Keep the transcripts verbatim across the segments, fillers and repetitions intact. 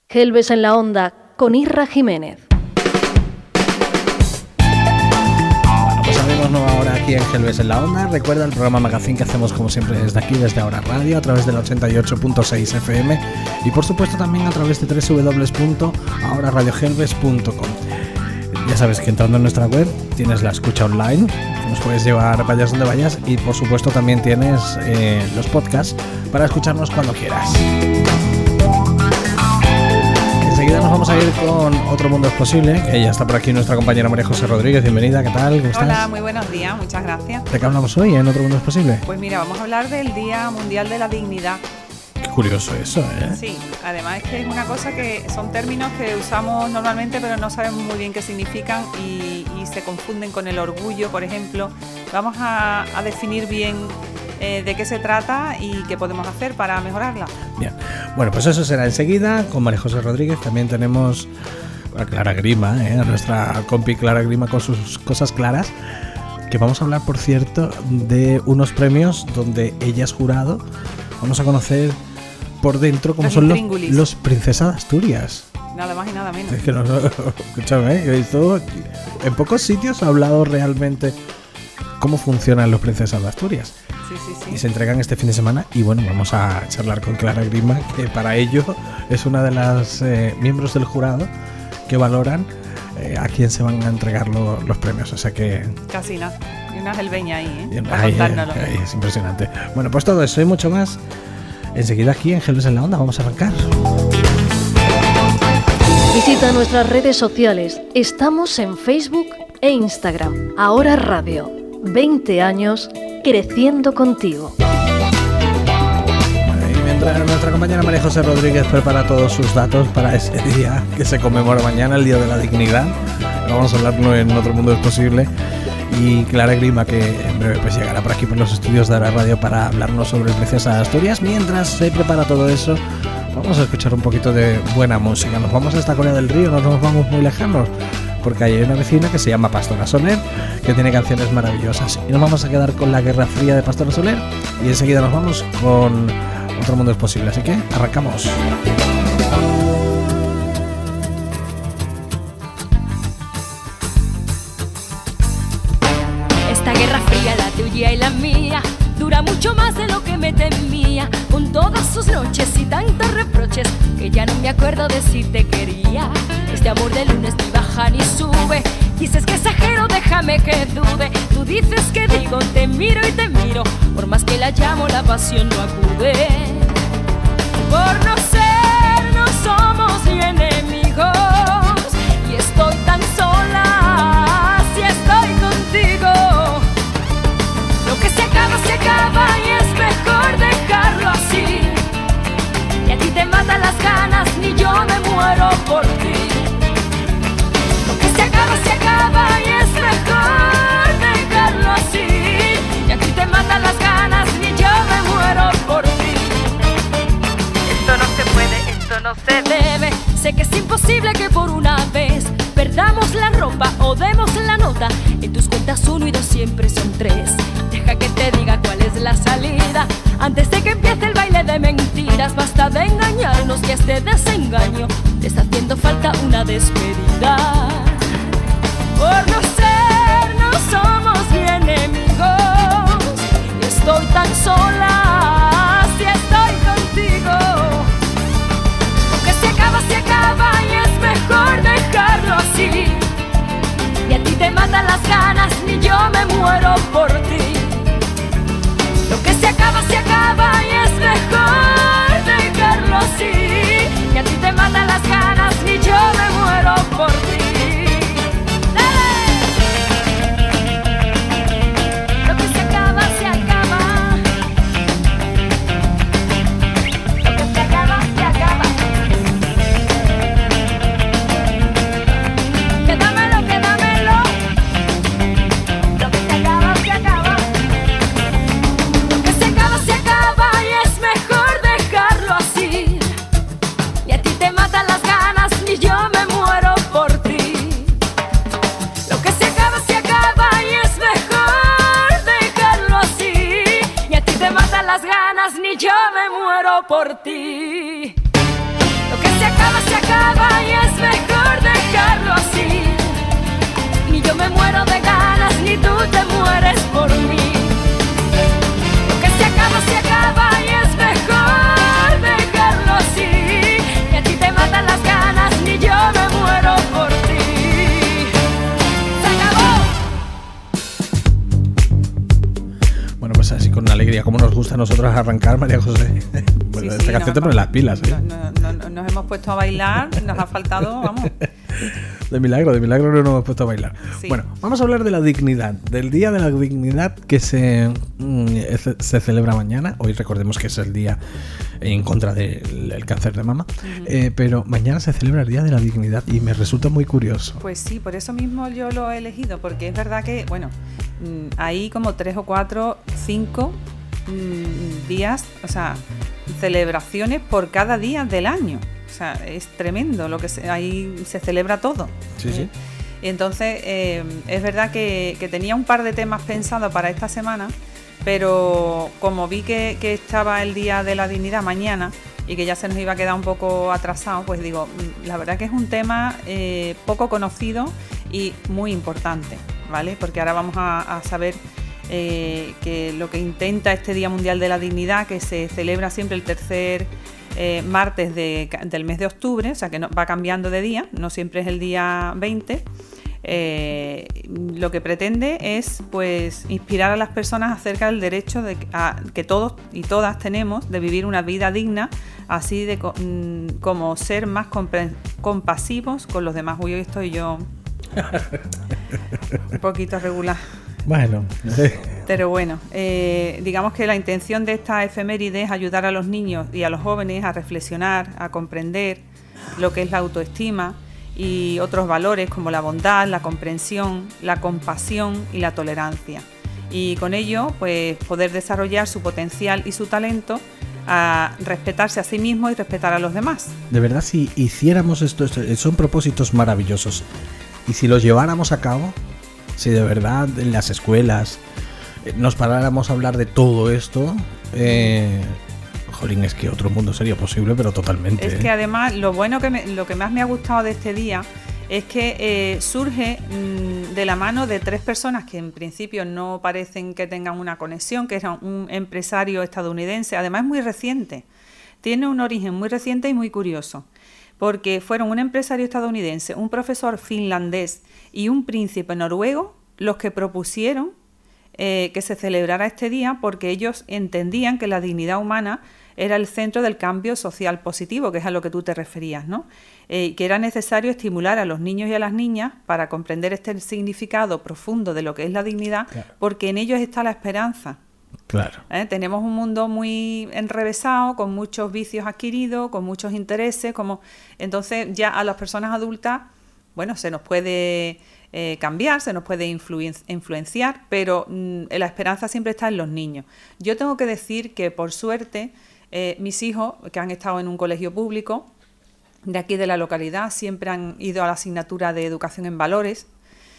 Gelbes en la Onda, con Irra Jiménez. Bueno, pues abrimos nueva hora aquí en Gelbes en la Onda. Recuerda el programa Magazine que hacemos como siempre desde aquí, desde Ahora Radio, a través del ochenta y ocho punto seis F M y por supuesto también a través de doble u doble u doble u punto ahora radio gelbes punto com. Ya sabes que entrando en nuestra web tienes la escucha online, que nos puedes llevar vayas donde vayas, y por supuesto también tienes eh, los podcasts para escucharnos cuando quieras. Enseguida nos vamos a ir con Otro Mundo es Posible, que ya está por aquí nuestra compañera María José Rodríguez. Bienvenida, ¿qué tal? ¿Cómo estás? Hola, muy buenos días, muchas gracias. ¿De qué hablamos hoy en Otro Mundo es Posible? Pues mira, vamos a hablar del Día Mundial de la Dignidad. Qué curioso eso, ¿eh? Sí, además es que es una cosa que son términos que usamos normalmente pero no sabemos muy bien qué significan y, y se confunden con el orgullo, por ejemplo. Vamos a, a definir bien eh, de qué se trata y qué podemos hacer para mejorarla. Bien, bueno, pues eso será enseguida con María José Rodríguez. También tenemos a Clara Grima, ¿eh? A nuestra compi Clara Grima con sus cosas claras, que vamos a hablar, por cierto, de unos premios donde ella es jurado. Vamos a conocer por dentro cómo son los, los Princesa de Asturias. Nada más y nada menos. Es que no, no, escúchame, yo he visto, en pocos sitios ha hablado realmente cómo funcionan los Princesas de Asturias. Sí, sí, sí. Y se entregan este fin de semana y bueno, vamos a charlar con Clara Grima, que para ello es una de las eh, miembros del jurado que valoran eh, a quién se van a entregar lo, los premios, o sea que... Casi nada, y una gelbeña ahí, ¿eh? Para contárnoslo. Ay, es impresionante. Bueno, pues todo eso y mucho más enseguida aquí en Gelbes en la Onda. Vamos a arrancar. Visita nuestras redes sociales. Estamos en Facebook e Instagram. Ahora Radio. veinte años creciendo contigo. Y mientras nuestra compañera María José Rodríguez prepara todos sus datos para ese día que se conmemora mañana, el Día de la Dignidad, vamos a hablarlo en Otro Mundo es Posible. Y Clara Grima, que en breve pues llegará por aquí por los estudios de Ahora Radio para hablarnos sobre Princesa de Asturias. Mientras se prepara todo eso, vamos a escuchar un poquito de buena música. Nos vamos hasta Corea del Río, no nos vamos muy lejanos, porque hay una vecina que se llama Pastora Soler, que tiene canciones maravillosas. Y nos vamos a quedar con la Guerra Fría de Pastora Soler y enseguida nos vamos con Otro Mundo es Posible. Así que arrancamos. Esta guerra fría, la tuya y la mía, dura mucho más de lo que me temía, con todas sus noches y tantos reproches que ya no me acuerdo de si te quería. Este amor de lunes ni baja ni sube, dices que exagero, déjame que dude. Tú dices que digo, te miro y te miro, por más que la llamo la pasión no acude. Por no ser, no somos ni enemigos, y estoy tan sola si estoy contigo. Lo que se acaba, se acaba y es mejor dejarlo así. Y a ti te matan las ganas, ni yo me muero por ti. Lo que se acaba, se acaba y es mejor dejarlo así. Y a ti te matan las ganas, ni yo me muero por ti. Esto no se puede, esto no se debe. Sé que es imposible que por una vez perdamos la ropa o demos la nota. En tus cuentas uno y dos siempre son tres. Deja que te diga cuál es la salida antes de que empiece el baile de mentiras. Basta de engañarnos y este desengaño te está haciendo falta una despedida. Por no ser, no somos ni enemigos, y estoy tan sola si estoy contigo. Lo que se acaba, se acaba y es mejor dejarlo así. Y a ti te matan las ganas, ni yo me muero por ti. Lo que se acaba, se acaba y es mejor dejarlo así. Y a ti te matan las ganas, ni yo me muero por ti. Ni yo me muero por ti. Lo que se acaba, se acaba. me muero de ganas, ni tú te mueres por mí. Lo que se acaba, se acaba y es mejor dejarlo así. Que a ti te matan las ganas, ni yo me muero por ti. ¡Se acabó! Bueno, pues así con alegría, como nos gusta a nosotros arrancar, María José. Bueno, Sí, esta sí, canción nos te pone hemos- las pilas, ¿eh? no- no- no- nos hemos puesto a bailar, nos ha faltado, vamos. De milagro, de milagro no nos hemos puesto a bailar. Sí. Bueno, vamos a hablar de la dignidad, del Día de la Dignidad que se, mm, se, se celebra mañana. Hoy recordemos que es el día en contra del el cáncer de mama, uh-huh. eh, pero mañana se celebra el Día de la Dignidad y me resulta muy curioso. Pues sí, por eso mismo yo lo he elegido, porque es verdad que, bueno, mmm, hay como tres o cuatro, cinco mmm, días, o sea, celebraciones por cada día del año. O sea, es tremendo lo que se, ahí se celebra todo. Sí, sí. Y entonces, eh, es verdad que, que tenía un par de temas pensados para esta semana, pero como vi que, que estaba el Día de la Dignidad mañana y que ya se nos iba a quedar un poco atrasado, pues digo, la verdad que es un tema eh, poco conocido y muy importante, ¿vale? Porque ahora vamos a, a saber eh, que lo que intenta este Día Mundial de la Dignidad, que se celebra siempre el tercer eh, martes de, del mes de octubre, o sea que no, va cambiando de día, no siempre es el día veinte. Eh, lo que pretende es pues inspirar a las personas acerca del derecho de, a, que todos y todas tenemos de vivir una vida digna, así de mm, como ser más compre- compasivos con los demás. Uy, hoy estoy yo un poquito regular. Bueno, pero bueno, eh, digamos que la intención de esta efeméride es ayudar a los niños y a los jóvenes a reflexionar, a comprender lo que es la autoestima y otros valores como la bondad, la comprensión, la compasión y la tolerancia. Y con ello, pues poder desarrollar su potencial y su talento, a respetarse a sí mismo y respetar a los demás. De verdad, si hiciéramos esto, son propósitos maravillosos. Y si los lleváramos a cabo, si de verdad en las escuelas nos paráramos a hablar de todo esto, eh, jolín, es que otro mundo sería posible, pero totalmente. Es ¿eh? que además lo bueno que me, lo que más me ha gustado de este día es que eh, surge mmm, de la mano de tres personas que en principio no parecen que tengan una conexión, que es un empresario estadounidense, además muy reciente, tiene un origen muy reciente y muy curioso, porque fueron un empresario estadounidense, un profesor finlandés y un príncipe noruego los que propusieron eh, que se celebrara este día, porque ellos entendían que la dignidad humana era el centro del cambio social positivo, que es a lo que tú te referías, ¿no? Eh, que era necesario estimular a los niños y a las niñas para comprender este significado profundo de lo que es la dignidad, claro, porque en ellos está la esperanza. Claro. ¿Eh? Tenemos un mundo muy enrevesado, con muchos vicios adquiridos, con muchos intereses, como entonces ya a las personas adultas, bueno, se nos puede eh, cambiar, se nos puede influen- influenciar, pero mmm, la esperanza siempre está en los niños. Yo tengo que decir que por suerte eh, mis hijos, que han estado en un colegio público de aquí de la localidad, siempre han ido a la asignatura de educación en valores.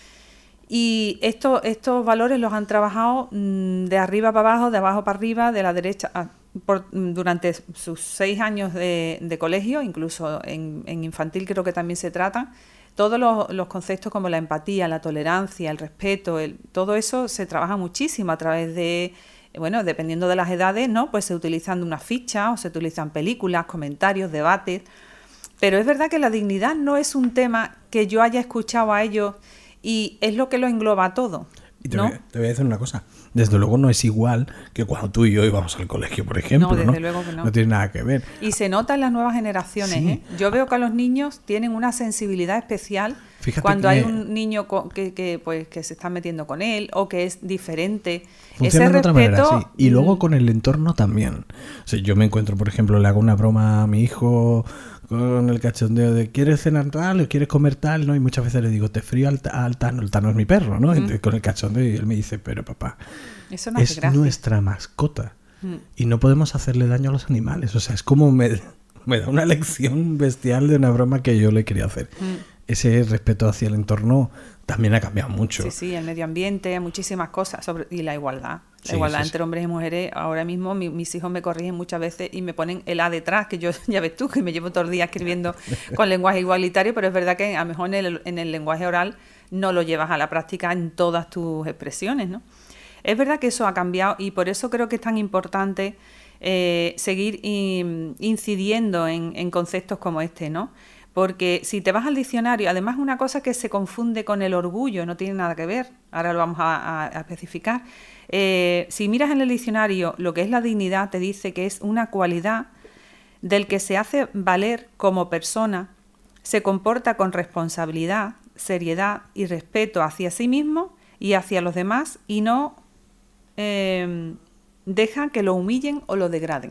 Y esto, estos valores los han trabajado mmm, de arriba para abajo, de abajo para arriba, de la derecha, a, por, durante sus seis años de, de colegio, incluso en, en infantil creo que también se tratan. Todos los, los conceptos como la empatía, la tolerancia, el respeto, el, todo eso se trabaja muchísimo a través de, bueno, dependiendo de las edades, ¿no? Pues se utilizan unas fichas o se utilizan películas, comentarios, debates. Pero es verdad que la dignidad no es un tema que yo haya escuchado a ellos y es lo que lo engloba todo, y te, ¿no? voy, te voy a decir una cosa. Desde luego no es igual que cuando tú y yo íbamos al colegio, por ejemplo. No, desde ¿no? luego que no. No tiene nada que ver. Y se nota en las nuevas generaciones, Sí. ¿eh? Yo veo que a los niños tienen una sensibilidad especial. Fíjate cuando que hay un niño co- que, que, pues, que se está metiendo con él o que es diferente. Funciona Ese de otra respeto, manera, sí. Y luego con el entorno también. O sea, yo me encuentro, por ejemplo, le hago una broma a mi hijo con el cachondeo de ¿quieres cenar tal o quieres comer tal? ¿No? Y muchas veces le digo, te frío al, al Tano, el Tano es mi perro, ¿no? Mm. Con el cachondeo, y él me dice, pero papá, eso no es nuestra mascota mm. y no podemos hacerle daño a los animales. O sea, es como me, me da una lección bestial de una broma que yo le quería hacer. Mm. Ese respeto hacia el entorno también ha cambiado mucho. Sí, sí, el medio ambiente, muchísimas cosas, sobre, y la igualdad. La Sí, igualdad sí, entre sí. hombres y mujeres, ahora mismo mi- mis hijos me corrigen muchas veces y me ponen el A detrás, que yo, ya ves tú, que me llevo todo el día escribiendo con lenguaje igualitario, pero es verdad que a lo mejor en el, en el lenguaje oral no lo llevas a la práctica en todas tus expresiones, ¿no? Es verdad que eso ha cambiado y por eso creo que es tan importante eh, seguir in- incidiendo en, en conceptos como este, ¿no? Porque si te vas al diccionario, además una cosa que se confunde con el orgullo, no tiene nada que ver, ahora lo vamos a, a- a especificar. Eh, si miras en el diccionario lo que es la dignidad, te dice que es una cualidad del que se hace valer como persona, se comporta con responsabilidad, seriedad y respeto hacia sí mismo y hacia los demás y no eh, deja que lo humillen o lo degraden.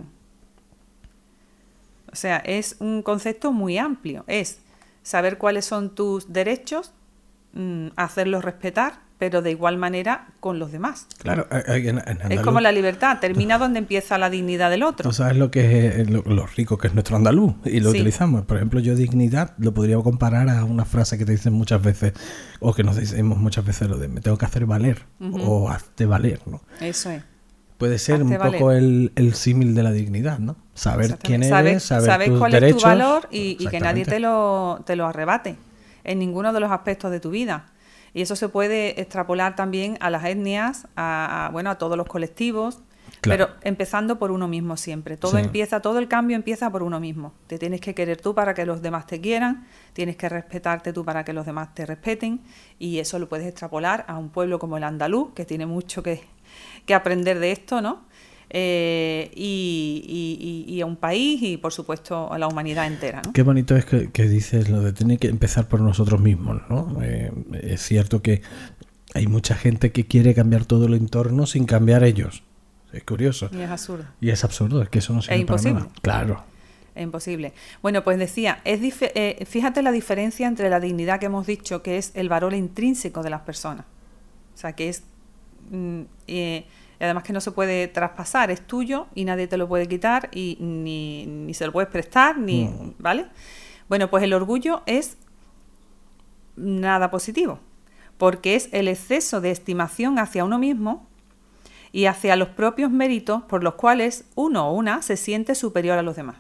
O sea, es un concepto muy amplio. Es saber cuáles son tus derechos, mmm, hacerlos respetar, pero de igual manera con los demás. Claro, en, en andaluz, es como la libertad, termina donde empieza la dignidad del otro. Tú sabes lo que es lo, lo rico que es nuestro andaluz y lo Sí. utilizamos. Por ejemplo, yo dignidad lo podría comparar a una frase que te dicen muchas veces, o que nos decimos muchas veces, lo de me tengo que hacer valer, Ujú. o hazte valer, ¿no? Eso es. Puede ser Hazte un poco valer. el, el símil de la dignidad, ¿no? Saber quién Exactamente. eres, Saber, saber, saber tus cuál derechos. es tu valor y, y que nadie Exactamente. te lo, te lo arrebate en ninguno de los aspectos de tu vida. Y eso se puede extrapolar también a las etnias, a, a, bueno, a todos los colectivos, Claro. pero empezando por uno mismo siempre. Todo Sí. empieza, todo el cambio empieza por uno mismo. Te tienes que querer tú para que los demás te quieran, tienes que respetarte tú para que los demás te respeten, y eso lo puedes extrapolar a un pueblo como el andaluz, que tiene mucho que, que aprender de esto, ¿no? Eh, y, y, y, y a un país y, por supuesto, a la humanidad entera, ¿no? Qué bonito es que, que dices lo de tener que empezar por nosotros mismos, ¿no? Eh, es cierto que hay mucha gente que quiere cambiar todo el entorno sin cambiar ellos. Es curioso. Y es absurdo. Y es absurdo, es que eso no sirve Es para imposible. nada. Claro. Es imposible. Bueno, pues decía, es dif- eh, fíjate la diferencia entre la dignidad que hemos dicho, que es el valor intrínseco de las personas. O sea, que es... Mm, eh, además que no se puede traspasar, es tuyo y nadie te lo puede quitar y ni, ni se lo puedes prestar, ni, Mm. ¿vale? Bueno, pues el orgullo es nada positivo, porque es el exceso de estimación hacia uno mismo y hacia los propios méritos por los cuales uno o una se siente superior a los demás.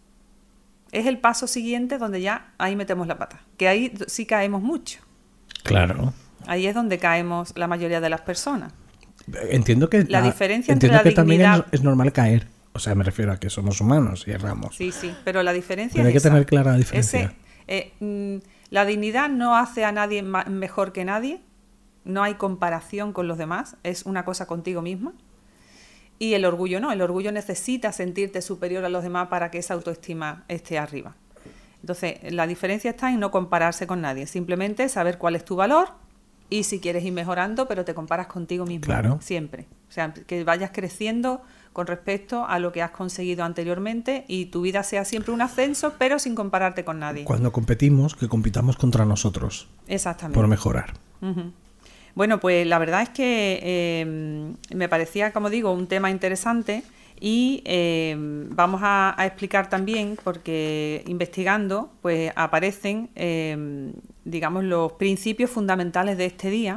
Es el paso siguiente donde ya ahí metemos la pata, que ahí sí caemos mucho. Claro. Ahí es donde caemos la mayoría de las personas. Entiendo que La ah, diferencia entre entiendo la que también dignidad- es, es normal caer. O sea, me refiero a que somos humanos y erramos. Sí, sí, pero la diferencia Pero hay es que esa. tener clara la diferencia. Ese, eh, mm, la dignidad no hace a nadie ma- mejor que nadie, no hay comparación con los demás, es una cosa contigo misma. Y el orgullo no, el orgullo necesita sentirte superior a los demás para que esa autoestima esté arriba. Entonces, la diferencia está en no compararse con nadie, simplemente saber cuál es tu valor y si quieres ir mejorando, pero te comparas contigo mismo, Claro. siempre. O sea, que vayas creciendo con respecto a lo que has conseguido anteriormente y tu vida sea siempre un ascenso, pero sin compararte con nadie. Cuando competimos, que compitamos contra nosotros Exactamente. por mejorar. Ujú. Bueno, pues la verdad es que eh, me parecía, como digo, un tema interesante y eh, vamos a, a explicar también, porque investigando, pues aparecen, eh, digamos, los principios fundamentales de este día,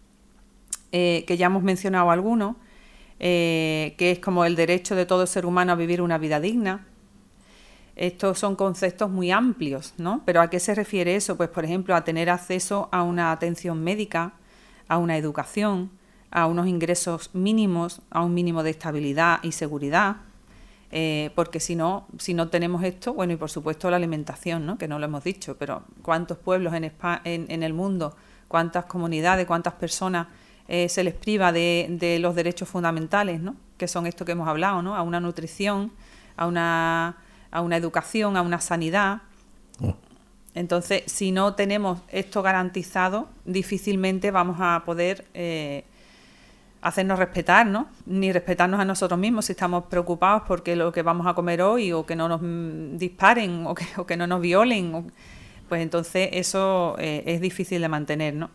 eh, que ya hemos mencionado algunos, eh, que es como el derecho de todo ser humano a vivir una vida digna. Estos son conceptos muy amplios, ¿no? Pero ¿a qué se refiere eso? Pues, por ejemplo, a tener acceso a una atención médica, a una educación, a unos ingresos mínimos, a un mínimo de estabilidad y seguridad, eh, porque si no, si no tenemos esto, bueno, y por supuesto la alimentación, ¿no? Que no lo hemos dicho, pero ¿cuántos pueblos en, Espa- en, en el mundo, cuántas comunidades, cuántas personas eh, se les priva de, de los derechos fundamentales, ¿no? Que son esto que hemos hablado, ¿no? A una nutrición, a una, a una educación, a una sanidad. Oh. Entonces, si no tenemos esto garantizado, difícilmente vamos a poder eh, hacernos respetar, ¿no? Ni respetarnos a nosotros mismos si estamos preocupados porque lo que vamos a comer hoy o que no nos mm, disparen o que, o que no nos violen, o, pues entonces eso eh, es difícil de mantener, ¿no?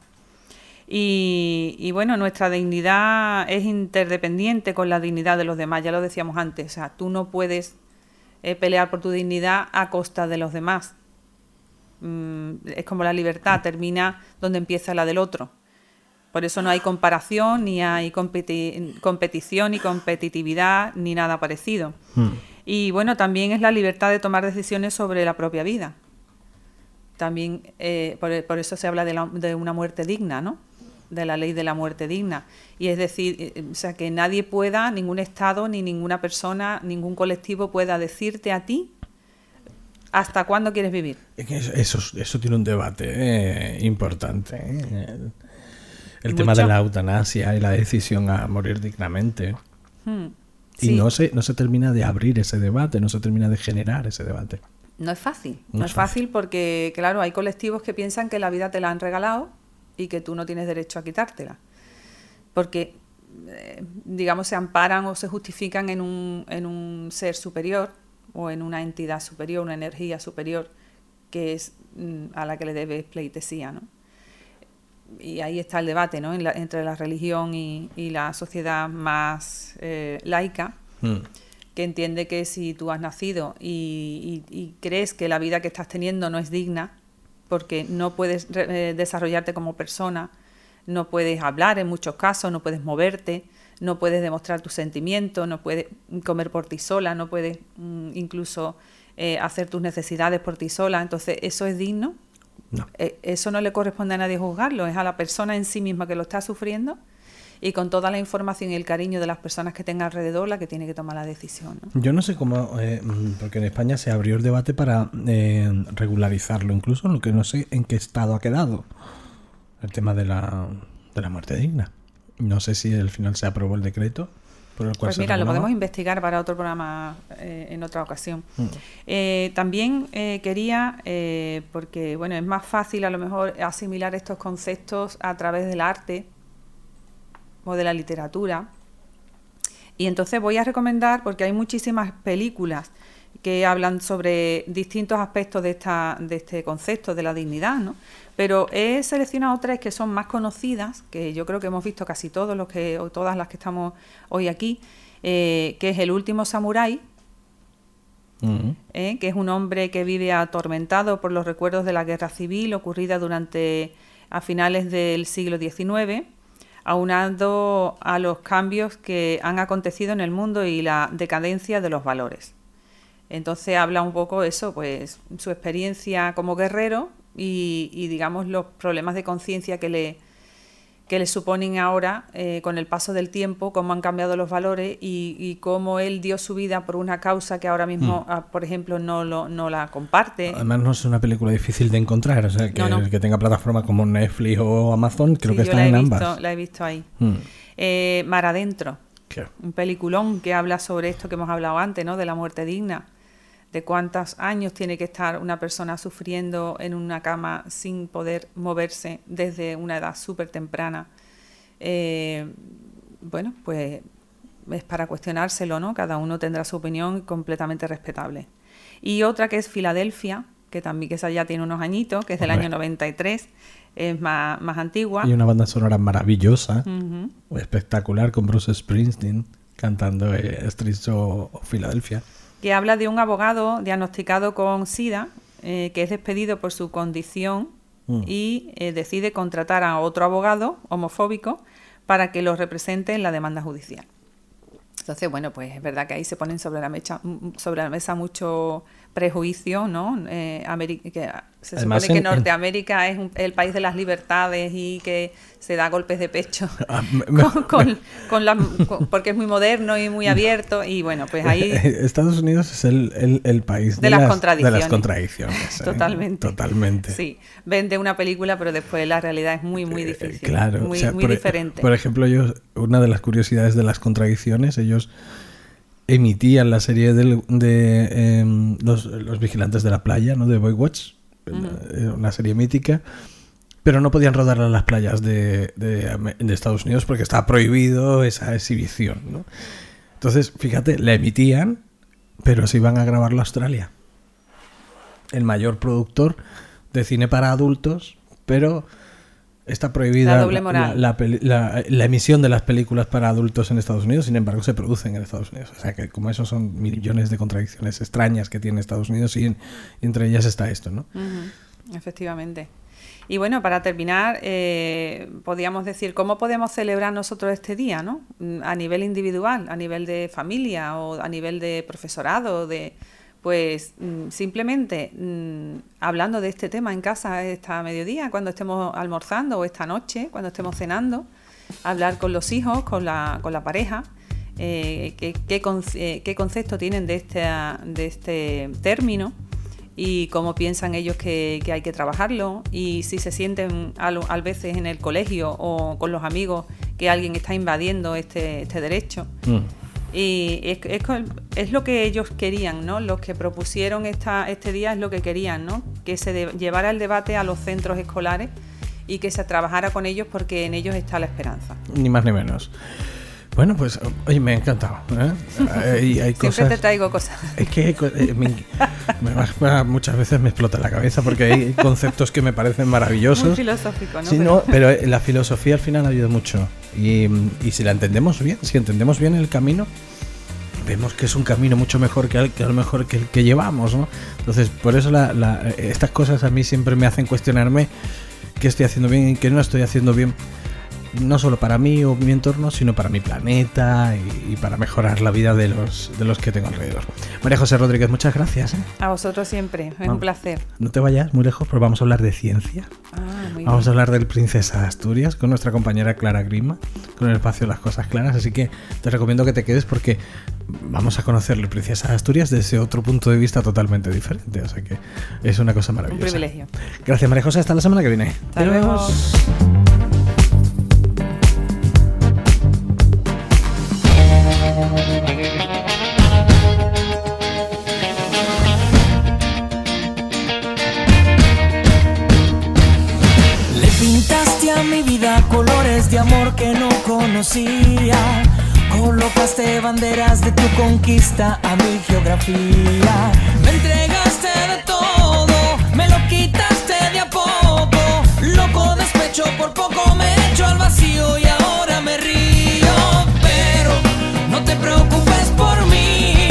Y, y bueno, nuestra dignidad es interdependiente con la dignidad de los demás, ya lo decíamos antes, o sea, tú no puedes eh, pelear por tu dignidad a costa de los demás. Es como la libertad, termina donde empieza la del otro. Por eso no hay comparación, ni hay competi- competición, ni competitividad, ni nada parecido. Mm. Y bueno, también es la libertad de tomar decisiones sobre la propia vida. También eh, por, por eso se habla de, la, de una muerte digna, ¿no? De la ley de la muerte digna. Y es decir, eh, o sea, que nadie pueda, ningún Estado, ni ninguna persona, ningún colectivo pueda decirte a ti hasta cuándo quieres vivir. Eso, eso tiene un debate eh, importante. ¿eh? El, el tema de la eutanasia y la decisión a morir dignamente. Hmm. Y sí. no, se, no se termina de abrir ese debate, no se termina de generar ese debate. No es fácil, no, no es fácil porque, claro, hay colectivos que piensan que la vida te la han regalado y que tú no tienes derecho a quitártela. Porque, eh, digamos, se amparan o se justifican en un, en un ser superior o en una entidad superior, una energía superior que es mm, a la que le debes pleitesía, ¿no? Y ahí está el debate, ¿no? En la, entre la religión y, y la sociedad más eh, laica, mm. que entiende que si tú has nacido y, y, y crees que la vida que estás teniendo no es digna, porque no puedes eh, desarrollarte como persona, no puedes hablar en muchos casos, no puedes moverte, no puedes demostrar tus sentimientos, no puedes comer por ti sola, no puedes mm, incluso eh, hacer tus necesidades por ti sola. Entonces, ¿eso es digno? No. Eh, eso no le corresponde a nadie juzgarlo, es a la persona en sí misma que lo está sufriendo y con toda la información y el cariño de las personas que tenga alrededor la que tiene que tomar la decisión, ¿no? Yo no sé cómo, eh, porque en España se abrió el debate para eh, regularizarlo, incluso lo que no sé en qué estado ha quedado el tema de la, de la muerte digna. No sé si al final se aprobó el decreto por el cual pues se mira, regulaba. Lo podemos investigar para otro programa eh, en otra ocasión. Mm. Eh, también eh, quería, eh, porque bueno, es más fácil a lo mejor asimilar estos conceptos a través del arte o de la literatura. Y entonces voy a recomendar, porque hay muchísimas películas que hablan sobre distintos aspectos de esta de este concepto de la dignidad, ¿no? Pero he seleccionado tres que son más conocidas, que yo creo que hemos visto casi todos los que o todas las que estamos hoy aquí, eh, que es El último samurái, uh-huh. eh, que es un hombre que vive atormentado por los recuerdos de la guerra civil ocurrida durante a finales del siglo diecinueve, aunado a los cambios que han acontecido en el mundo y la decadencia de los valores. Entonces habla un poco eso, pues su experiencia como guerrero y, y digamos los problemas de conciencia que le, que le suponen ahora eh, con el paso del tiempo, cómo han cambiado los valores y, y cómo él dio su vida por una causa que ahora mismo, mm. a, por ejemplo, no, lo, no la comparte. Además no es una película difícil de encontrar, o sea, que, no, no. que tenga plataformas como Netflix o Amazon, creo sí, que están en visto, ambas. La he visto ahí. Mm. Eh, Mar Adentro, claro. Un peliculón que habla sobre esto que hemos hablado antes, ¿no? De la muerte digna. De cuántos años tiene que estar una persona sufriendo en una cama sin poder moverse desde una edad súper temprana. Eh, bueno, pues es para cuestionárselo, ¿no? Cada uno tendrá su opinión completamente respetable. Y otra que es Filadelfia, que también que esa ya tiene unos añitos, que es del Hombre. año noventa y tres, es más, más antigua. Y una banda sonora maravillosa, uh-huh. espectacular, con Bruce Springsteen cantando eh, Streets of Philadelphia. Que habla de un abogado diagnosticado con SIDA, eh, que es despedido por su condición mm. y eh, decide contratar a otro abogado homofóbico para que lo represente en la demanda judicial. Entonces, bueno, pues es verdad que ahí se ponen sobre la, mecha, sobre la mesa mucho prejuicio, ¿no? Eh, Ameri- que se Además, supone en, que Norteamérica en... es un, el país de las libertades y que se da golpes de pecho ah, me, con, con, con la, con, porque es muy moderno y muy abierto y bueno, pues ahí... Estados Unidos es el, el, el país de, de, las, las contradicciones. de las contradicciones. ¿eh? Totalmente. Totalmente. Sí, vende una película pero después la realidad es muy, muy difícil. Eh, claro. Muy, o sea, muy por, diferente. Por ejemplo, yo, una de las curiosidades de las contradicciones, ellos emitían la serie de, de eh, los, los vigilantes de la playa, ¿no? De Baywatch, uh-huh. una serie mítica, pero no podían rodarla en las playas de, de, de Estados Unidos porque estaba prohibido esa exhibición, ¿no? Entonces, fíjate, la emitían, pero se iban a grabarla a Australia, el mayor productor de cine para adultos, pero está prohibida la, la, la, la, la emisión de las películas para adultos en Estados Unidos, sin embargo se producen en Estados Unidos. O sea que como eso son millones de contradicciones extrañas que tiene Estados Unidos y, en, y entre ellas está esto, ¿no? Uh-huh. Efectivamente. Y bueno, para terminar, eh, podríamos decir, ¿cómo podemos celebrar nosotros este día, ¿no? A nivel individual, a nivel de familia o a nivel de profesorado, de pues simplemente mmm, hablando de este tema en casa esta mediodía, cuando estemos almorzando o esta noche, cuando estemos cenando, hablar con los hijos, con la, con la pareja, eh, qué, qué, conce- qué concepto tienen de este, de este término y cómo piensan ellos que, que hay que trabajarlo, y si se sienten a, a veces en el colegio o con los amigos que alguien está invadiendo este, este derecho. Mm. Y es, es, es lo que ellos querían, ¿no? Los que propusieron esta, este día es lo que querían, ¿no? Que se de, llevara el debate a los centros escolares y que se trabajara con ellos, porque en ellos está la esperanza. Ni más ni menos. Bueno, pues, oye, me ha encantado, ¿eh? Hay, hay cosas, siempre te traigo cosas. Es que eh, me, me, muchas veces me explota la cabeza porque hay conceptos que me parecen maravillosos. Muy filosófico, ¿no? Sí, pero... no, pero la filosofía al final ayuda mucho. Y, y si la entendemos bien, si entendemos bien el camino, vemos que es un camino mucho mejor que, el, que a lo mejor que el que llevamos, ¿no? Entonces, por eso la, la, estas cosas a mí siempre me hacen cuestionarme qué estoy haciendo bien y qué no estoy haciendo bien. No solo para mí o mi entorno, sino para mi planeta y, y para mejorar la vida de los, de los que tengo alrededor. María José Rodríguez, muchas gracias, ¿eh? A vosotros siempre, es vamos, un placer. No te vayas muy lejos, porque vamos a hablar de ciencia. Ah, muy vamos bien. a hablar del Princesa de Asturias con nuestra compañera Clara Grima, con el espacio Las Cosas Claras, así que te recomiendo que te quedes porque vamos a conocer la Princesa de Asturias desde otro punto de vista totalmente diferente, o sea que es una cosa maravillosa. Un privilegio. Gracias, María José, hasta la semana que viene. Hasta luego. Le pintaste a mi vida colores de amor que no conocía. Colocaste banderas de tu conquista a mi geografía. Me entregaste de todo, me lo quitaste de a poco. Loco despecho, por poco me echo al vacío y ahora me río. Pero no te preocupes por mí,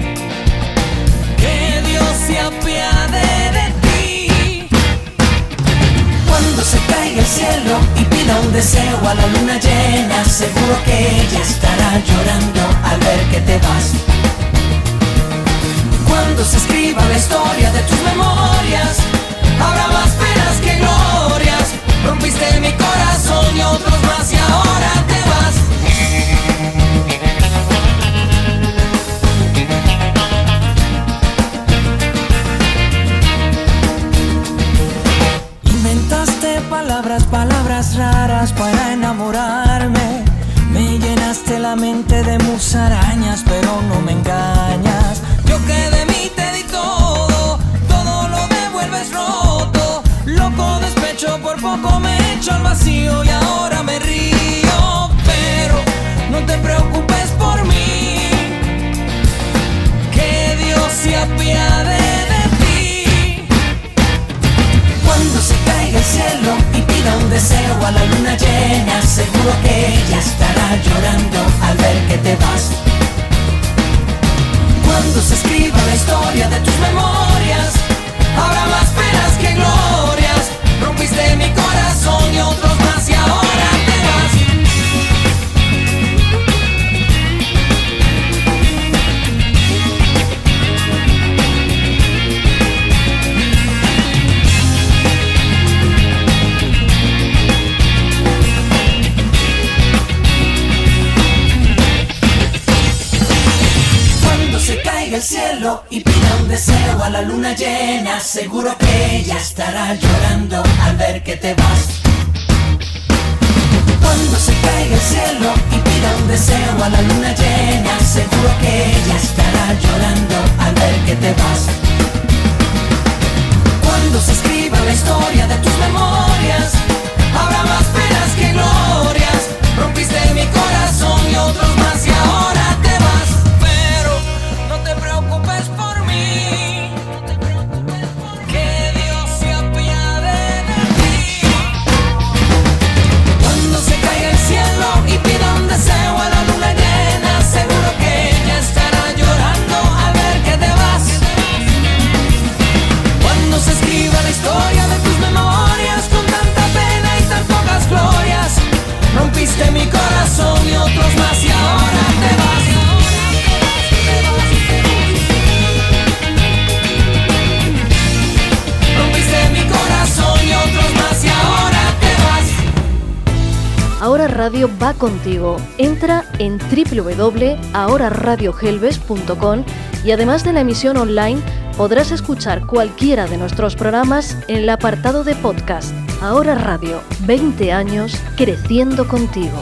que Dios se apiade de ti. Cuando se caiga el cielo y pida un deseo a la luna llena, seguro que ella estará llorando al ver que te vas. Cuando se escriba la historia de tus memorias, habrá más penas que glorias. Rompiste mi corazón y otros más y ahora te vas. Inventaste palabras, palabras raras para enamorarme. Me llenaste la mente de musarañas, pero no me engañas. Yo que de mí te di todo, todo lo devuelves roto. Loco despecho, por poco me echo al vacío y ahora me río. Pero no te preocupes por mí, que Dios se apiade de ti. Cuando se caiga el cielo y pida un deseo a la luna llena, seguro que ella estará llorando al ver que te vas. Cuando se escriba la historia de tus memorias, habrá más penas que glorias. Rompiste mi corazón y otros más y ahora te vas. Cuando se caiga el cielo y pida un deseo a la luna llena, seguro que ella estará llorando al ver que te vas. Cuando se caiga el cielo y pida un deseo a la luna llena, seguro que ella estará llorando al ver que te vas. Cuando se escriba la historia de tus memorias, habrá más penas que glorias. Rompiste mi corazón y otros más y ahora te vas. Pero no te preocupes por mí, que Dios se apiade de ti. Cuando se caiga el cielo y pida un deseo a la luna llena, seguro que ella estará llorando al ver que te vas. Radio va contigo. Entra en doble u doble u doble punto ahora radio gelbes punto com y además de la emisión online podrás escuchar cualquiera de nuestros programas en el apartado de podcast. Ahora Radio, veinte años creciendo contigo.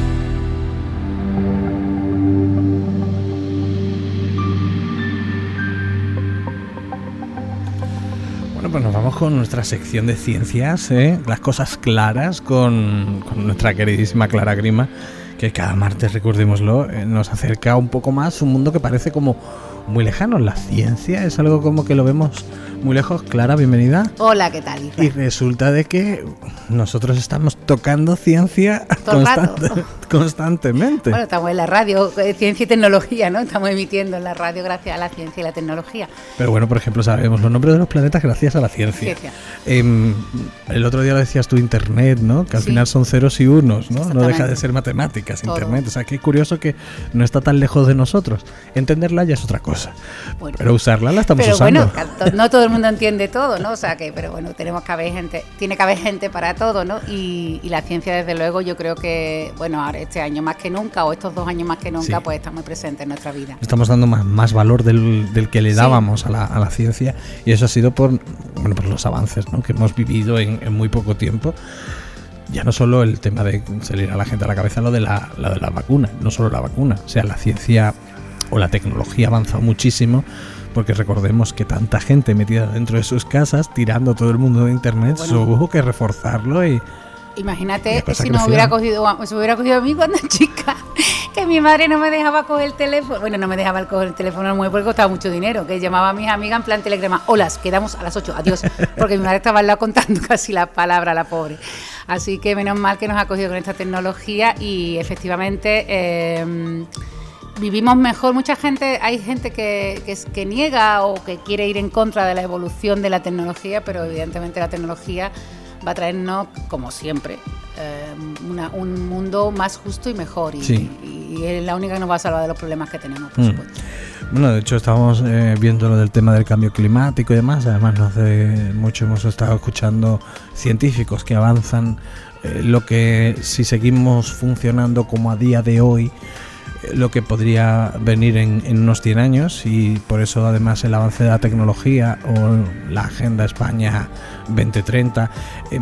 Pues nos vamos con nuestra sección de ciencias, ¿eh? Las cosas claras, con, con nuestra queridísima Clara Grima, que cada martes, recordémoslo, eh, nos acerca un poco más un mundo que parece como muy lejano. La ciencia es algo como que lo vemos muy lejos. Clara, bienvenida. Hola, ¿qué tal? Y resulta de que nosotros estamos tocando ciencia constante, constantemente. Bueno, estamos en la radio, ciencia y tecnología, ¿no? Estamos emitiendo en la radio gracias a la ciencia y la tecnología. Pero bueno, por ejemplo, sabemos los nombres de los planetas gracias a la ciencia. ciencia. Eh, el otro día lo decías tú, Internet, ¿no? Que al sí. final son ceros y unos, ¿no? No deja de ser matemáticas, Todo. Internet. O sea, qué curioso que no está tan lejos de nosotros. Entenderla ya es otra cosa. Bueno, pero usarla la estamos pero usando. Pero bueno, no todo el mundo entiende todo, ¿no? O sea que, pero bueno, tenemos que haber gente, tiene que haber gente para todo, ¿no? Y, y la ciencia, desde luego, yo creo que, bueno, ahora este año más que nunca, o estos dos años más que nunca, sí. pues está muy presente en nuestra vida. Estamos dando más, más valor del, del que le dábamos sí. a, la, a la ciencia, y eso ha sido por, bueno, por los avances, ¿no? que hemos vivido en, en muy poco tiempo. Ya no solo el tema de salir a la gente a la cabeza lo de la, lo de la vacuna, no solo la vacuna, o sea, la ciencia o la tecnología ha avanzado muchísimo, porque recordemos que tanta gente metida dentro de sus casas, tirando todo el mundo de internet, bueno, hubo que reforzarlo. Y imagínate y si nos hubiera cogido, se hubiera cogido a mí cuando chica, que mi madre no me dejaba coger el teléfono, bueno, no me dejaba coger el teléfono al mueble porque costaba mucho dinero, que llamaba a mis amigas en plan telegrama, hola, quedamos a las ocho, adiós, porque mi madre estaba al lado contando casi las palabras, la pobre. Así que menos mal que nos ha cogido con esta tecnología y efectivamente eh, vivimos mejor. Mucha gente, hay gente que, que, que niega o que quiere ir en contra de la evolución de la tecnología, pero evidentemente la tecnología va a traernos, como siempre, eh, una, un mundo más justo y mejor. Y, sí. y, y es la única que nos va a salvar de los problemas que tenemos, por mm. supuesto. Bueno, de hecho estamos eh, viendo lo del tema del cambio climático y demás. Además, no hace mucho hemos estado escuchando científicos que avanzan eh, lo que, si seguimos funcionando como a día de hoy, eh, lo que podría venir en, en unos cien años, y por eso además el avance de la tecnología o la Agenda España veinte treinta, eh,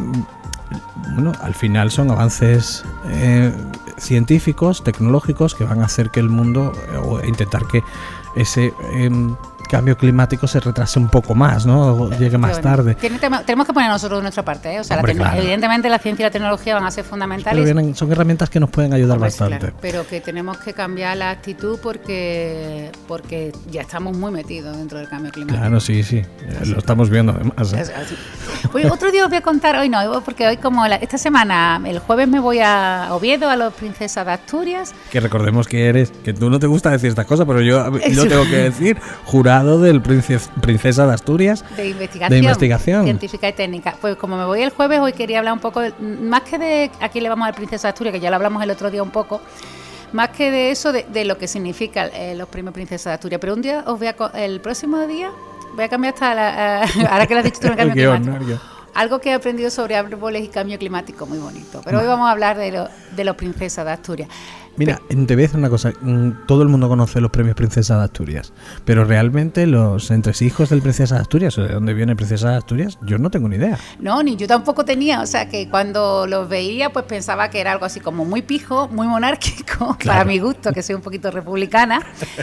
bueno, al final son avances eh, científicos, tecnológicos, que van a hacer que el mundo, eh, o intentar que ese eh, cambio climático se retrase un poco más, ¿no? O llegue más bueno, tarde. Tenemos que poner nosotros de nuestra parte, ¿eh? O sea, Hombre, la claro. evidentemente la ciencia y la tecnología van a ser fundamentales. Pero vienen, son herramientas que nos pueden ayudar Hombre, bastante. Claro, pero que tenemos que cambiar la actitud porque porque ya estamos muy metidos dentro del cambio climático. Claro, sí, sí. Lo estamos viendo además. ¿eh? Oye, otro día os voy a contar, hoy no, porque hoy como la, esta semana, el jueves me voy a Oviedo, a los Princesas de Asturias. Que recordemos que eres, que tú no te gusta decir estas cosas, pero yo lo tengo que decir, jurado del Princes, Princesa de Asturias. De investigación, de investigación científica y técnica. Pues como me voy el jueves, hoy quería hablar un poco, de, más que de a quién le vamos a Princesa de Asturias, que ya lo hablamos el otro día un poco, más que de eso, de, de lo que significa eh, los premios Princesa de Asturias. Pero un día os voy a, el próximo día, voy a cambiar hasta la, uh, ahora que lo has dicho tú en el cambio guión, climático. ¿no? Algo que he aprendido sobre árboles y cambio climático, muy bonito. Pero hoy vamos a hablar de, lo, de los Princesas de Asturias. Mira, te voy a decir una cosa, todo el mundo conoce los premios Princesa de Asturias, pero realmente los entresijos del Princesa de Asturias, o de dónde viene Princesa de Asturias, yo no tengo ni idea. No, ni yo tampoco tenía, o sea que cuando los veía pues pensaba que era algo así como muy pijo, muy monárquico, claro. para mi gusto, que soy un poquito republicana,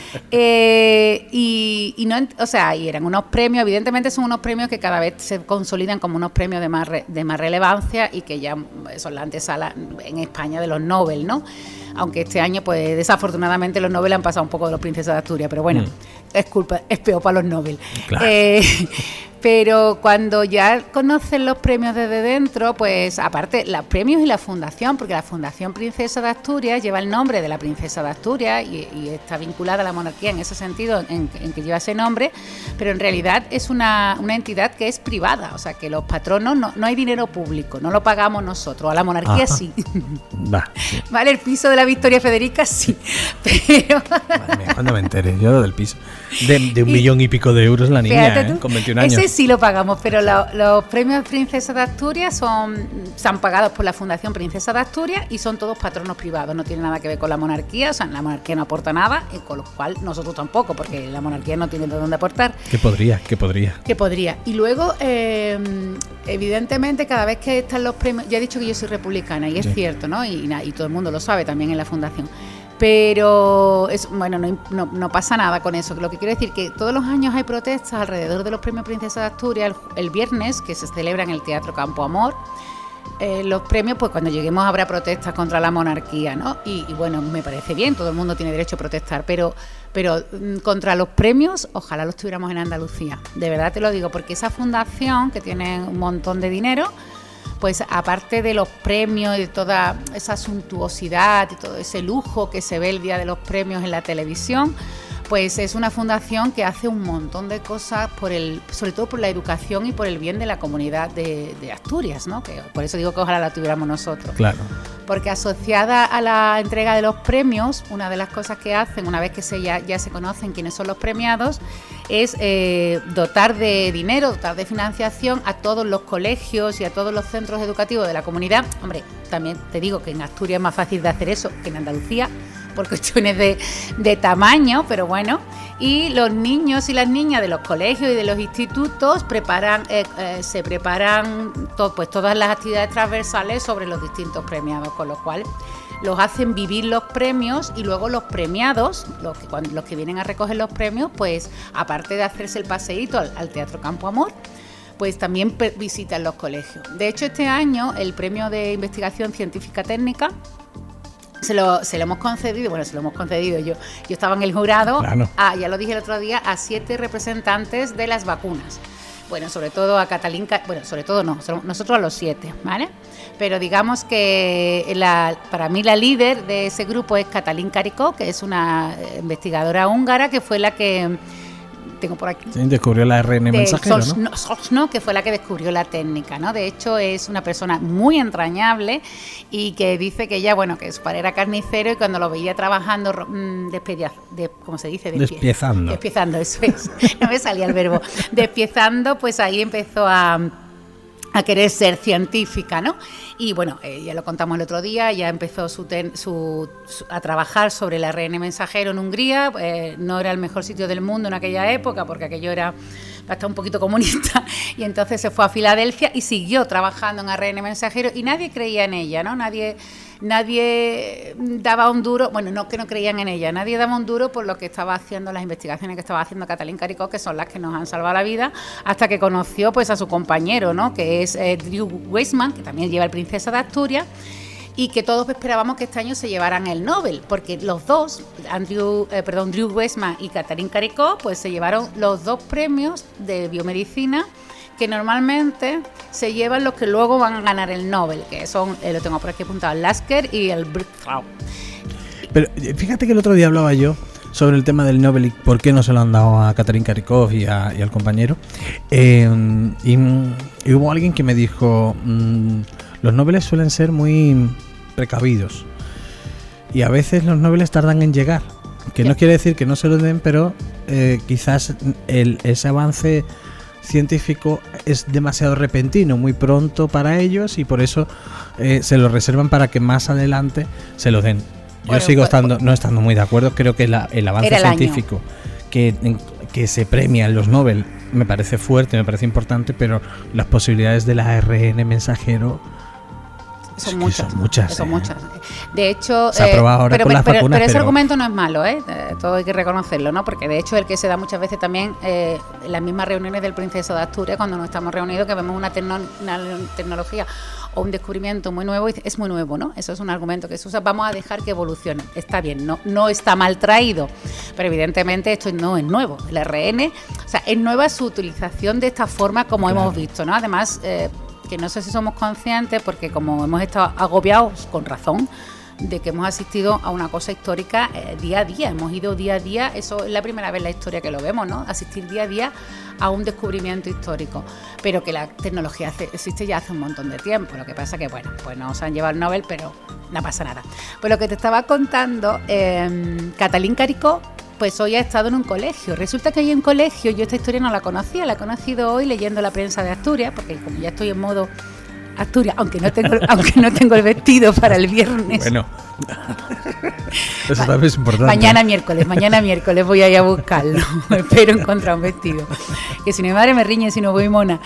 eh, y, y no, o sea, y eran unos premios, evidentemente son unos premios que cada vez se consolidan como unos premios de más, re, de más relevancia y que ya son la antesala en España de los Nobel, ¿no? Aunque este año, pues desafortunadamente los Nobel han pasado un poco de los Princesas de Asturias, pero bueno, mm. es culpa, es peor para los Nobel. Claro. Eh, pero cuando ya conocen los premios desde dentro, pues aparte los premios y la fundación, porque la Fundación Princesa de Asturias lleva el nombre de la Princesa de Asturias y, y está vinculada a la monarquía en ese sentido, en, en que lleva ese nombre, pero en realidad es una, una entidad que es privada, o sea que los patronos no, no hay dinero público, no lo pagamos nosotros, a la monarquía Ajá. sí. Va, sí. Vale, el piso de la Victoria Federica sí, pero... Madre mía, cuando me entere yo del piso. De, de un y, millón y pico de euros la niña, ¿eh? Con veintiún años. Ese sí lo pagamos, pero lo, los premios Princesa de Asturias son, son pagados por la Fundación Princesa de Asturias y son todos patronos privados, no tienen nada que ver con la monarquía, o sea, la monarquía no aporta nada, y con lo cual nosotros tampoco, porque la monarquía no tiene de dónde aportar. ¿Qué podría? ¿Qué podría? ¿Qué podría? Y luego, eh, evidentemente, cada vez que están los premios, ya he dicho que yo soy republicana, y es sí. cierto, ¿no? Y, y todo el mundo lo sabe también en la Fundación. Pero es, bueno, no, no, no pasa nada con eso. Lo que quiero decir que todos los años hay protestas alrededor de los premios Princesa de Asturias. El, el viernes, que se celebra en el Teatro Campo Amor, eh, los premios, pues cuando lleguemos habrá protestas contra la monarquía, ¿no? Y, y bueno, me parece bien, todo el mundo tiene derecho a protestar, pero, pero contra los premios, ojalá los tuviéramos en Andalucía. De verdad te lo digo, porque esa fundación, que tiene un montón de dinero, pues aparte de los premios y de toda esa suntuosidad y todo ese lujo que se ve el día de los premios en la televisión, pues es una fundación que hace un montón de cosas por el, sobre todo por la educación y por el bien de la comunidad de, de Asturias, ¿no? Que por eso digo que ojalá la tuviéramos nosotros. Claro. Porque asociada a la entrega de los premios, una de las cosas que hacen, una vez que se ya, ya se conocen quiénes son los premiados, es eh, dotar de dinero, dotar de financiación a todos los colegios y a todos los centros educativos de la comunidad. Hombre, también te digo que en Asturias es más fácil de hacer eso que en Andalucía, por cuestiones de, de tamaño, pero bueno. Y los niños y las niñas de los colegios y de los institutos preparan, eh, eh, se preparan to, pues todas las actividades transversales sobre los distintos premiados, con lo cual los hacen vivir los premios y luego los premiados, los que, cuando, los que vienen a recoger los premios, pues aparte de hacerse el paseíto al, al Teatro Campo Amor, pues también visitan los colegios. De hecho, este año el premio de investigación científica técnica Se lo, se lo hemos concedido, bueno, se lo hemos concedido yo. Yo estaba en el jurado, claro. a, ya lo dije el otro día, a siete representantes de las vacunas. Bueno, sobre todo a Catalín, bueno, sobre todo no, nosotros a los siete, ¿vale? Pero digamos que la, para mí la líder de ese grupo es Catalín Caricó, que es una investigadora húngara que fue la que... tengo por aquí. Sí, descubrió la R N mensajero, ¿no? ¿no? Que fue la que descubrió la técnica, ¿no? De hecho, es una persona muy entrañable y que dice que ella, bueno, que su padre era carnicero y cuando lo veía trabajando, mmm, despedía, de, ¿cómo se dice? Despie- despiezando. Despiezando, eso es. No me salía el verbo. Despiezando, pues ahí empezó a... a querer ser científica, ¿no? Y bueno, eh, ya lo contamos el otro día, ya empezó su ten, su, su, a trabajar sobre el A R N mensajero en Hungría, eh, no era el mejor sitio del mundo en aquella época, porque aquello era hasta un poquito comunista, y entonces se fue a Filadelfia y siguió trabajando en A R N mensajero y nadie creía en ella, ¿no? Nadie... Nadie daba un duro, bueno, no que no creían en ella, nadie daba un duro por lo que estaba haciendo, las investigaciones que estaba haciendo Catalín Caricó, que son las que nos han salvado la vida, hasta que conoció pues a su compañero, ¿no? Que es eh, Drew Weissman, que también lleva el Princesa de Asturias, y que todos esperábamos que este año se llevaran el Nobel, porque los dos, Andrew, eh, perdón, Drew Weissman y Catalín Caricó, pues se llevaron los dos premios de biomedicina que normalmente se llevan los que luego van a ganar el Nobel, que son, eh, lo tengo por aquí apuntado, el Lasker y el Breakthrough. Pero fíjate que el otro día hablaba yo sobre el tema del Nobel y por qué no se lo han dado a Catalín Caricó y, a, y al compañero. Eh, y, y hubo alguien que me dijo, mmm, los Nobeles suelen ser muy precavidos y a veces los Nobeles tardan en llegar, que no quiere decir que no se lo den, pero eh, quizás el, ese avance científico es demasiado repentino, muy pronto para ellos y por eso eh, se lo reservan para que más adelante se lo den. Yo bueno, sigo estando pues, no estando muy de acuerdo, creo que la, el avance el científico que, que se premia en los Nobel me parece fuerte, me parece importante, pero las posibilidades del A R N mensajero son muchas, son muchas. Son eh. muchas. De hecho, se aprueba ahora pero, con pero, las pero, vacunas, pero ese pero... argumento no es malo, ¿eh? Todo hay que reconocerlo, ¿no? Porque de hecho el que se da muchas veces también eh, en las mismas reuniones del Princesa de Asturias, cuando nos estamos reunidos, que vemos una, tecno- una tecnología o un descubrimiento muy nuevo, es muy nuevo, ¿no? Eso es un argumento que se usa. Vamos a dejar que evolucione. Está bien, no, no está mal traído, pero evidentemente esto no es nuevo. El A R N, o sea, es nueva su utilización de esta forma como claro. hemos visto, ¿no? Además, eh, que no sé si somos conscientes, porque como hemos estado agobiados, con razón, de que hemos asistido a una cosa histórica eh, día a día, hemos ido día a día, eso es la primera vez en la historia que lo vemos, ¿no? Asistir día a día a un descubrimiento histórico, pero que la tecnología hace, existe ya hace un montón de tiempo, lo que pasa que, bueno, pues nos han llevado el Nobel, pero no pasa nada. Pues lo que te estaba contando, eh, Catalín Caricó pues hoy ha estado en un colegio. Resulta que hay un colegio, yo esta historia no la conocía, la he conocido hoy leyendo la prensa de Asturias, porque como ya estoy en modo Asturias, aunque no tengo, aunque no tengo el vestido para el viernes. Bueno, eso también es importante. Mañana miércoles, mañana miércoles voy a ir a buscarlo. Espero encontrar un vestido. Que si mi madre me riñe si no voy mona.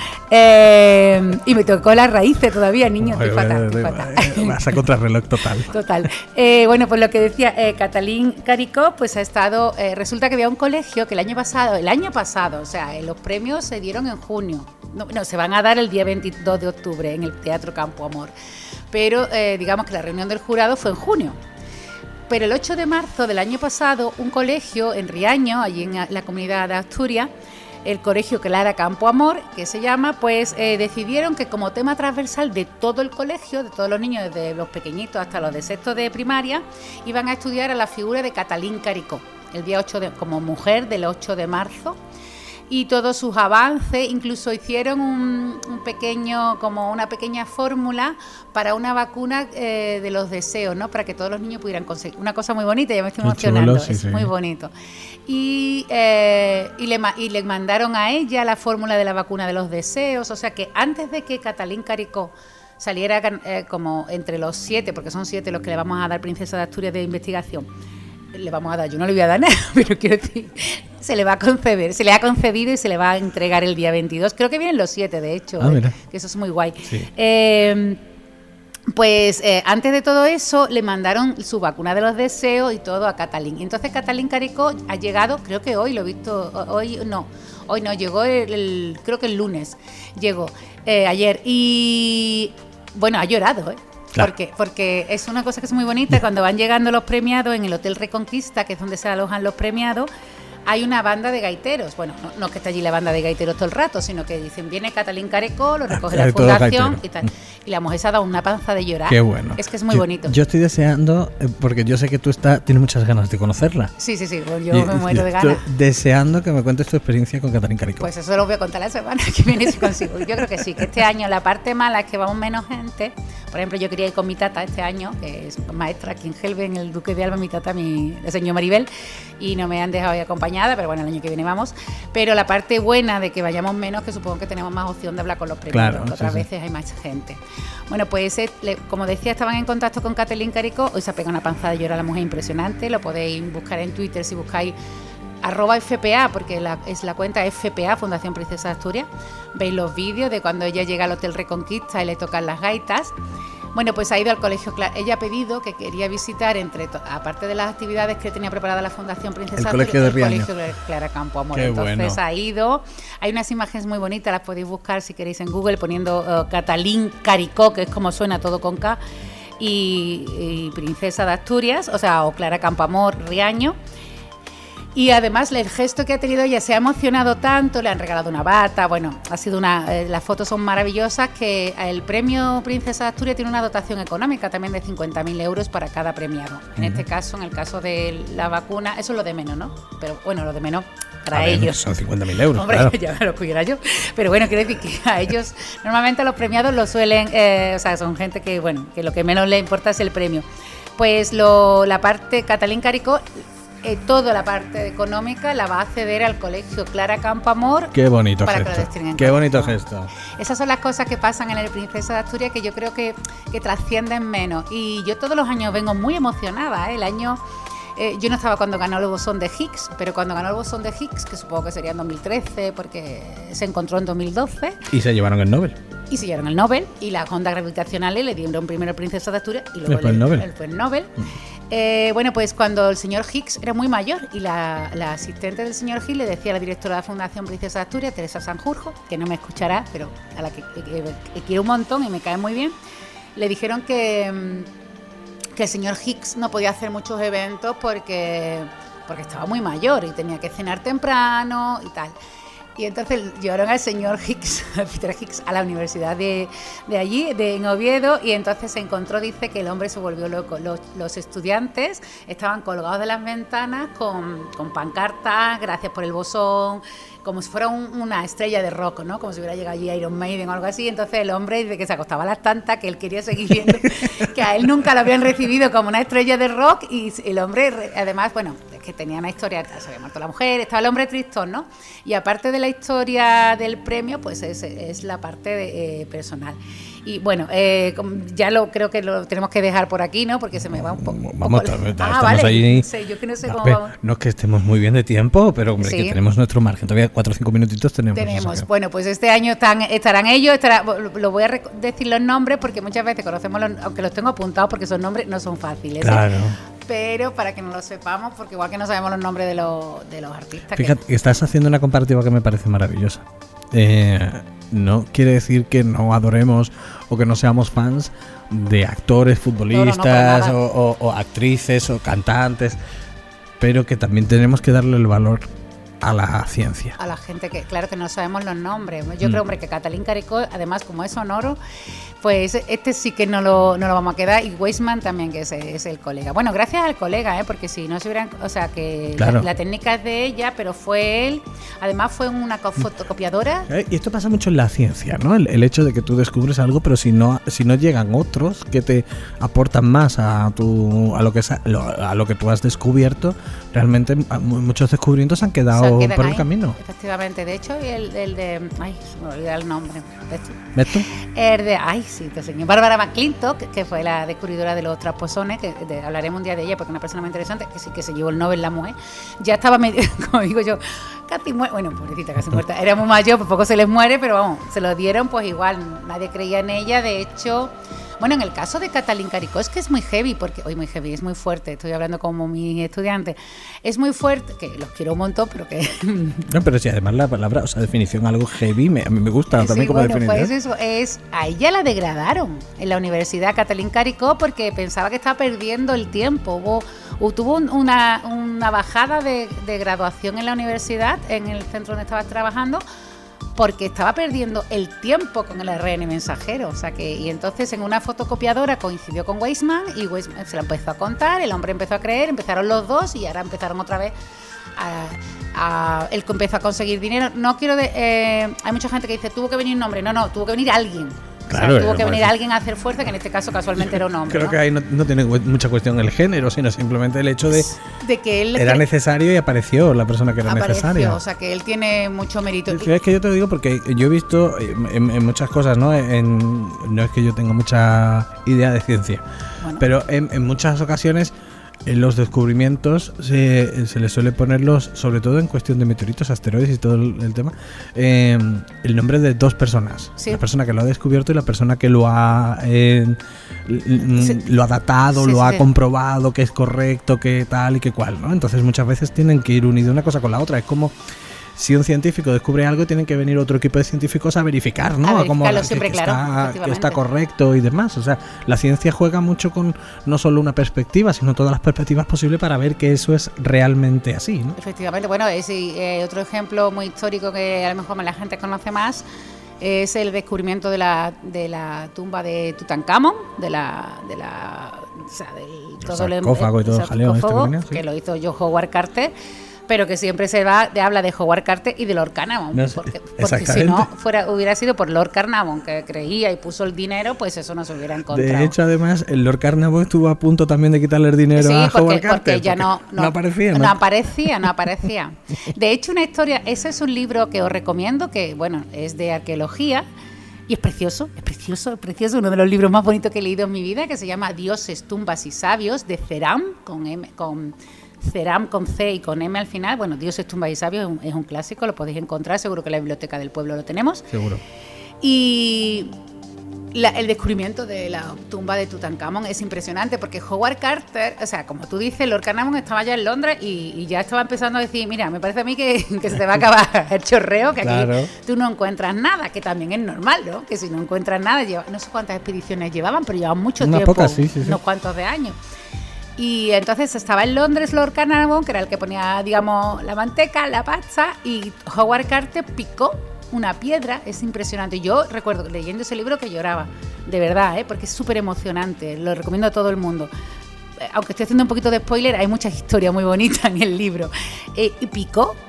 Eh, y me tocó las raíces todavía, niño. Estoy fatal, estoy fatal. Vas a contrarreloj total. Total. Eh, bueno, pues lo que decía eh, Catalín Caricó, pues ha estado. Eh, resulta que había un colegio que el año pasado, el año pasado, o sea, eh, los premios se dieron en junio. No, no, se van a dar el día veintidós de octubre en el Teatro Campo Amor. Pero eh, digamos que la reunión del jurado fue en junio. Pero el ocho de marzo del año pasado, un colegio en Riaño, allí en la comunidad de Asturias, el colegio Clara Campo Amor, que se llama, pues eh, decidieron que como tema transversal de todo el colegio, de todos los niños, desde los pequeñitos hasta los de sexto de primaria, iban a estudiar a la figura de Catalín Caricó, el día ocho de, como mujer del ocho de marzo. Y todos sus avances, incluso hicieron un, un pequeño, como una pequeña fórmula para una vacuna eh, de los deseos, ¿no? Para que todos los niños pudieran conseguir. Una cosa muy bonita, ya me estoy emocionando, chulo, sí, es sí. muy bonito. Y, eh, y, le, y le mandaron a ella la fórmula de la vacuna de los deseos, o sea que antes de que Catalín Caricó saliera eh, como entre los siete, porque son siete los que le vamos a dar Princesa de Asturias de investigación, le vamos a dar, yo no le voy a dar nada, pero quiero decir, se le va a conceder, se le ha concedido y se le va a entregar el día veintidós. Creo que vienen los siete, de hecho, ah, eh, que eso es muy guay. Sí. Eh, pues eh, antes de todo eso le mandaron su vacuna de los deseos y todo a Catalín. Y entonces Catalín Caricó ha llegado, creo que hoy, lo he visto, hoy no, hoy no, llegó el, el creo que el lunes, llegó eh, ayer y bueno, ha llorado, ¿eh? Claro. Porque, porque es una cosa que es muy bonita, cuando van llegando los premiados en el Hotel Reconquista, que es donde se alojan los premiados, hay una banda de gaiteros. Bueno, no, no es que esté allí la banda de gaiteros todo el rato, sino que dicen, viene Catalín Caricó, lo recoge ah, la fundación y tal. Y la mujer se ha dado una panza de llorar. Qué bueno. Es que es muy yo, bonito. Yo estoy deseando, porque yo sé que tú está, tienes muchas ganas de conocerla. Sí, sí, sí, pues yo y, me muero de ganas. Estoy deseando que me cuentes tu experiencia con Catalín Caricó. Pues eso lo voy a contar la semana que viene si consigo. Yo creo que sí, que este año la parte mala es que vamos menos gente. Por ejemplo, yo quería ir con mi tata este año, que es maestra aquí en Gelbe, en el Duque de Alba, mi tata, mi, la señora Maribel, y no me han dejado ir acompañada, pero bueno, el año que viene vamos. Pero la parte buena de que vayamos menos, que supongo que tenemos más opción de hablar con los premios, claro, que otras sí, veces sí. hay más gente. Bueno, pues como decía, estaban en contacto con Catalín Caricó, hoy se ha pegado una panza de llorar a la mujer impresionante, lo podéis buscar en Twitter si buscáis arroba F P A, porque la, es la cuenta F P A, Fundación Princesa de Asturias. Veis los vídeos de cuando ella llega al Hotel Reconquista y le tocan las gaitas. Bueno, pues ha ido al colegio. Ella ha pedido que quería visitar, entre aparte de las actividades que tenía preparada la Fundación Princesa el colegio de el Riaño. Colegio de Clara Campo Amor. Qué Entonces bueno. ha ido. Hay unas imágenes muy bonitas, las podéis buscar si queréis en Google poniendo uh, Catalín Caricó, que es como suena todo con K, y, y Princesa de Asturias, o sea, o Clara Campo Amor, Riaño. Y además el gesto que ha tenido ella, se ha emocionado tanto, le han regalado una bata, bueno, ha sido una, eh, las fotos son maravillosas, que el premio Princesa de Asturias tiene una dotación económica también de cincuenta mil euros para cada premiado. En uh-huh. este caso, en el caso de la vacuna, eso es lo de menos, ¿no? Pero bueno, lo de menos para a ellos. Ver, son cincuenta mil euros, hombre, claro. Ya lo pudiera yo. Pero bueno, quiero decir que a ellos, normalmente los premiados lo suelen, eh, o sea, son gente que, bueno, que lo que menos les importa es el premio. Pues lo, la parte, Catalín Caricó, Eh, toda la parte económica la va a ceder al colegio Clara Campo Amor. Qué bonito para gesto. Que lo destinen. Qué bonito gesto. Esas son las cosas que pasan en el Princesa de Asturias, que yo creo que, que trascienden menos. Y yo todos los años vengo muy emocionada, ¿eh? El año... Eh, yo no estaba cuando ganó el bosón de Higgs, pero cuando ganó el bosón de Higgs, que supongo que sería en dos mil trece, porque se encontró en dos mil doce. Y se llevaron el Nobel. Y se llevaron el Nobel, y las ondas gravitacionales le dieron primero el Princesa de Asturias y luego el, el, Nobel. el, el Nobel. Mm. Eh, bueno, pues cuando el señor Higgs era muy mayor y la, la asistente del señor Higgs le decía a la directora de la Fundación Princesa de Asturias, Teresa Sanjurjo, que no me escuchará, pero a la que, que, que, que quiero un montón y me cae muy bien, le dijeron que... que el señor Higgs no podía hacer muchos eventos porque, porque estaba muy mayor y tenía que cenar temprano y tal. Y entonces llevaron al señor Higgs, a Peter Higgs, a la universidad de, de allí, de en Oviedo, y entonces se encontró, dice, que el hombre se volvió loco. Los, los estudiantes estaban colgados de las ventanas con, con pancartas, gracias por el bosón, como si fuera un, una estrella de rock, ¿no? Como si hubiera llegado allí Iron Maiden o algo así. Entonces el hombre dice que se acostaba a las tantas, que él quería seguir viendo, que a él nunca lo habían recibido como una estrella de rock, y el hombre, además, bueno, que tenía una historia, se había muerto la mujer, estaba el hombre tristón, ¿no? Y aparte de la historia del premio, pues es, es la parte de, eh, personal. Y bueno, eh, ya lo creo que lo tenemos que dejar por aquí, ¿no? Porque se me va un poco... Vamos, poco... estamos ah, vale. ahí. No sé, yo que no sé cómo ver, vamos. No es que estemos muy bien de tiempo, pero hombre, sí, que tenemos nuestro margen. Todavía cuatro o cinco minutitos tenemos. Tenemos. Bueno, pues este año están, estarán ellos, estará, lo voy a rec- decir los nombres porque muchas veces conocemos los, aunque los tengo apuntados porque esos nombres no son fáciles. Claro. ¿eh? Pero para que no lo sepamos, porque igual que no sabemos los nombres de los, de los artistas. Fíjate, que... estás haciendo una comparativa que me parece maravillosa. Eh, no quiere decir que no adoremos o que no seamos fans de actores, futbolistas no, no, no, o, o, o actrices o cantantes, pero que también tenemos que darle el valor a la ciencia. A la gente que, claro que no sabemos los nombres. Yo mm. creo, hombre, que Katalin Karikó, además, como es sonoro, pues este sí que no lo, no lo vamos a quedar. Y Weissman también, que es, es el colega. Bueno, gracias al colega, ¿eh? Porque si no se hubieran... O sea, que claro. la, la técnica es de ella, pero fue él. Además, fue una fotocopiadora. Y esto pasa mucho en la ciencia, ¿no? El, el hecho de que tú descubres algo, pero si no si no llegan otros que te aportan más a tu a lo que a lo que tú has descubierto, realmente muchos descubrimientos han quedado por el ahí, camino. Efectivamente. De hecho, el, el de... Ay, se me olvidó el nombre. ¿Ves tú? El de... Ay, sí, te enseño. Bárbara McClintock, que fue la descubridora de los trasposones, que de, hablaremos un día de ella porque es una persona muy interesante, que sí que se llevó el Nobel la mujer. Ya estaba medio, como digo yo, casi muerta. Bueno, pobrecita, casi muerta. Era muy mayor, por poco se les muere, pero vamos, se lo dieron, pues igual, nadie creía en ella. De hecho... Bueno, en el caso de Katalin Karikó es que es muy heavy, porque hoy muy heavy, es muy fuerte, estoy hablando como mi estudiante, es muy fuerte, que los quiero un montón, pero que... No, pero sí, además la palabra, o sea, definición algo heavy, me, a mí me gusta sí, también como bueno, definición. Pues eso, es, a ella la degradaron en la universidad, Katalin Karikó, porque pensaba que estaba perdiendo el tiempo, hubo, tuvo una, una bajada de, de graduación en la universidad, en el centro donde estaba trabajando, porque estaba perdiendo el tiempo con el R N mensajero, o sea que y entonces en una fotocopiadora coincidió con Weissman y Weissman se la empezó a contar, el hombre empezó a creer, empezaron los dos y ahora empezaron otra vez a, a él empezó a conseguir dinero. No quiero de, eh, hay mucha gente que dice tuvo que venir un hombre, no, no, tuvo que venir alguien. Claro, o sea, tuvo que venir alguien a hacer fuerza, que en este caso casualmente era un hombre. Creo ¿no? que ahí no, no tiene mucha cuestión el género, sino simplemente el hecho de, de que él era necesario y apareció la persona que era apareció, necesaria. O sea que él tiene mucho mérito. Es que yo te lo digo porque yo he visto en, en muchas cosas, ¿no? En, no es que yo tenga mucha idea de ciencia, bueno. pero en, en muchas ocasiones en los descubrimientos se, se les suele ponerlos, sobre todo en cuestión de meteoritos, asteroides y todo el, el tema, eh, el nombre de dos personas. Sí. La persona que lo ha descubierto y la persona que lo ha eh, sí. lo ha datado, sí, lo sí, ha sí. comprobado que es correcto, que tal y que cual, ¿no? Entonces muchas veces tienen que ir unido una cosa con la otra. Es como si un científico descubre algo, tienen que venir otro equipo de científicos a verificar, ¿no? A como que, siempre, que, claro, está, que está correcto y demás. O sea, la ciencia juega mucho con no solo una perspectiva, sino todas las perspectivas posibles para ver que eso es realmente así, ¿no? Efectivamente. Bueno, es eh, otro ejemplo muy histórico que a lo mejor la gente conoce más es el descubrimiento de la de la tumba de Tutankamón, de la de la o sea, del todo el sarcófago y todo el jaleo este que, venía, sí. que lo hizo John Howard Carter. Pero que siempre se va de, habla de Howard Carter y de Lord Carnarvon, no, porque, porque si no fuera hubiera sido por Lord Carnarvon que creía y puso el dinero, pues eso no se hubiera encontrado. De hecho, además, el Lord Carnarvon estuvo a punto también de quitarle el dinero sí, a porque, Howard Carter. Porque ya no, no, no aparecía, ¿no? ¿no? No aparecía, no aparecía. De hecho, una historia, ese es un libro que os recomiendo, que bueno, es de arqueología. Y es precioso, es precioso, es precioso, uno de los libros más bonitos que he leído en mi vida, que se llama Dioses, tumbas y sabios, de Ceram, con M, con Ceram con C y con M al final. Bueno, Dioses, tumbas y sabios es un, es un clásico, lo podéis encontrar, seguro que en la biblioteca del pueblo lo tenemos. Seguro. Y la, el descubrimiento de la tumba de Tutankamón es impresionante porque Howard Carter, o sea, como tú dices, Lord Carnarvon estaba ya en Londres y, y ya estaba empezando a decir, mira, me parece a mí que, que se te va a acabar el chorreo, que claro. aquí tú no encuentras nada, que también es normal, ¿no? Que si no encuentras nada, lleva, no sé cuántas expediciones llevaban, pero llevaban mucho Una tiempo, poca, sí, sí, sí. unos cuantos de años. Y entonces estaba en Londres Lord Carnarvon, que era el que ponía, digamos, la manteca, la pasta, y Howard Carter picó una piedra. Es impresionante. Yo recuerdo leyendo ese libro que lloraba, de verdad, ¿eh? Porque es súper emocionante, lo recomiendo a todo el mundo. Aunque estoy haciendo un poquito de spoiler, hay muchas historias muy bonitas en el libro. Eh, y picó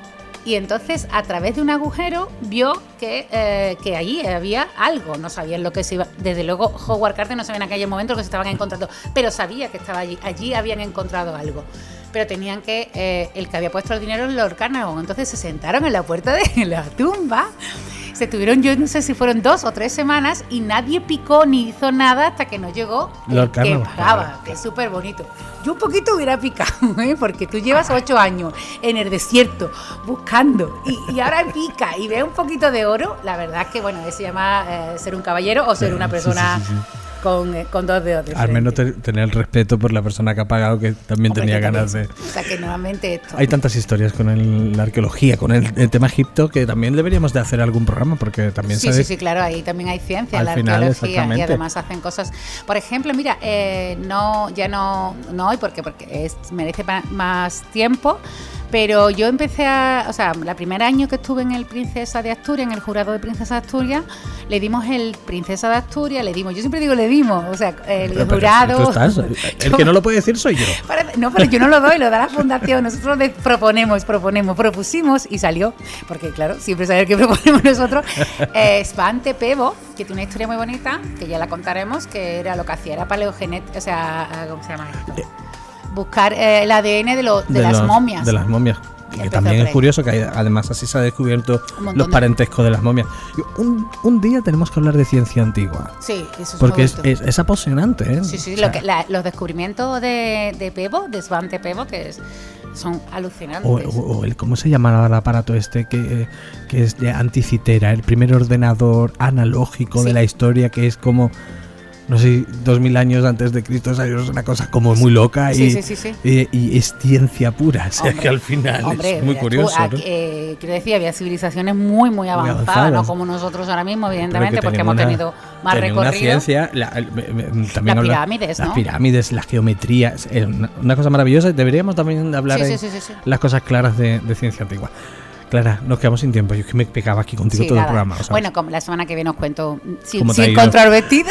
y entonces a través de un agujero vio que, eh, que allí había algo. No sabían lo que se iba. Desde luego Howard Carter no sabía en aquel momento lo que se estaban encontrando, pero sabía que estaba allí. Allí habían encontrado algo. Pero tenían que, eh, el que había puesto el dinero en Lord Carnarvon. Entonces se sentaron en la puerta de la tumba. Se tuvieron, yo no sé si fueron dos o tres semanas y nadie picó ni hizo nada hasta que no llegó el que pagaba, que es súper bonito. Yo un poquito hubiera picado, ¿eh? Porque tú llevas ocho años en el desierto buscando y, y ahora pica y ve un poquito de oro. La verdad es que, bueno, eso se llama eh, ser un caballero o ser una persona... Sí, sí, sí, sí. Con, con dos dedos de frente. Al menos te, tener el respeto por la persona que ha pagado, que también Hombre, tenía que ganas también, de... O sea, que nuevamente esto... Hay tantas historias con el, la arqueología, con el, el tema Egipto, que también deberíamos de hacer algún programa, porque también Sí, sabes, sí, sí, claro, ahí también hay ciencia en la final, arqueología y además hacen cosas... Por ejemplo, mira, eh, no ya no, no hoy, porque, porque es, merece más tiempo, pero yo empecé a... O sea, el primer año que estuve en el Princesa de Asturias, en el jurado de Princesa de Asturias, le dimos el Princesa de Asturias, le dimos, yo siempre digo le dimos, o sea, el pero, jurado... Pero estás, el que no lo puede decir soy yo. No, pero yo no lo doy, lo da la fundación, nosotros le proponemos, proponemos, propusimos y salió, porque claro, siempre saber qué proponemos nosotros, eh, Svante Pääbo, que tiene una historia muy bonita, que ya la contaremos, que era lo que hacía, era paleogenética, o sea, ¿cómo se llama esto? Buscar eh, el A D N de, lo, de, de las los, momias. De las momias. Y que también es curioso que hay, además así se ha descubierto los parentescos de... de las momias. Un, un día tenemos que hablar de ciencia antigua. Sí, eso es porque es, es, es apasionante, ¿eh? Sí, sí, o sea, lo que, la, los descubrimientos de, de Pääbo, de Svante Pääbo, que es, son alucinantes. O, o, o el, ¿cómo se llamaba el aparato este que, que es de anticitera? El primer ordenador analógico sí. de la historia, que es como... no sé, dos mil años antes de Cristo, o sea, es una cosa como muy loca y, sí, sí, sí, sí. y, y es ciencia pura, o sea, hombre, que al final hombre, es muy curioso, tú, ¿no? eh, quiero decir, había civilizaciones muy, muy avanzadas, muy avanzadas. No como nosotros ahora mismo, evidentemente, porque hemos una, tenido más recorrido. Una ciencia, la, el, también las pirámides, ¿no? Las pirámides, la geometría, es una, una cosa maravillosa. Deberíamos también hablar sí, de sí, sí, sí, sí. las cosas claras de, de ciencia antigua. Clara, nos quedamos sin tiempo. Yo es que me pegaba aquí contigo sí, todo nada. el programa. ¿Sabes? Bueno, como la semana que viene os cuento si, si encontrar vestido.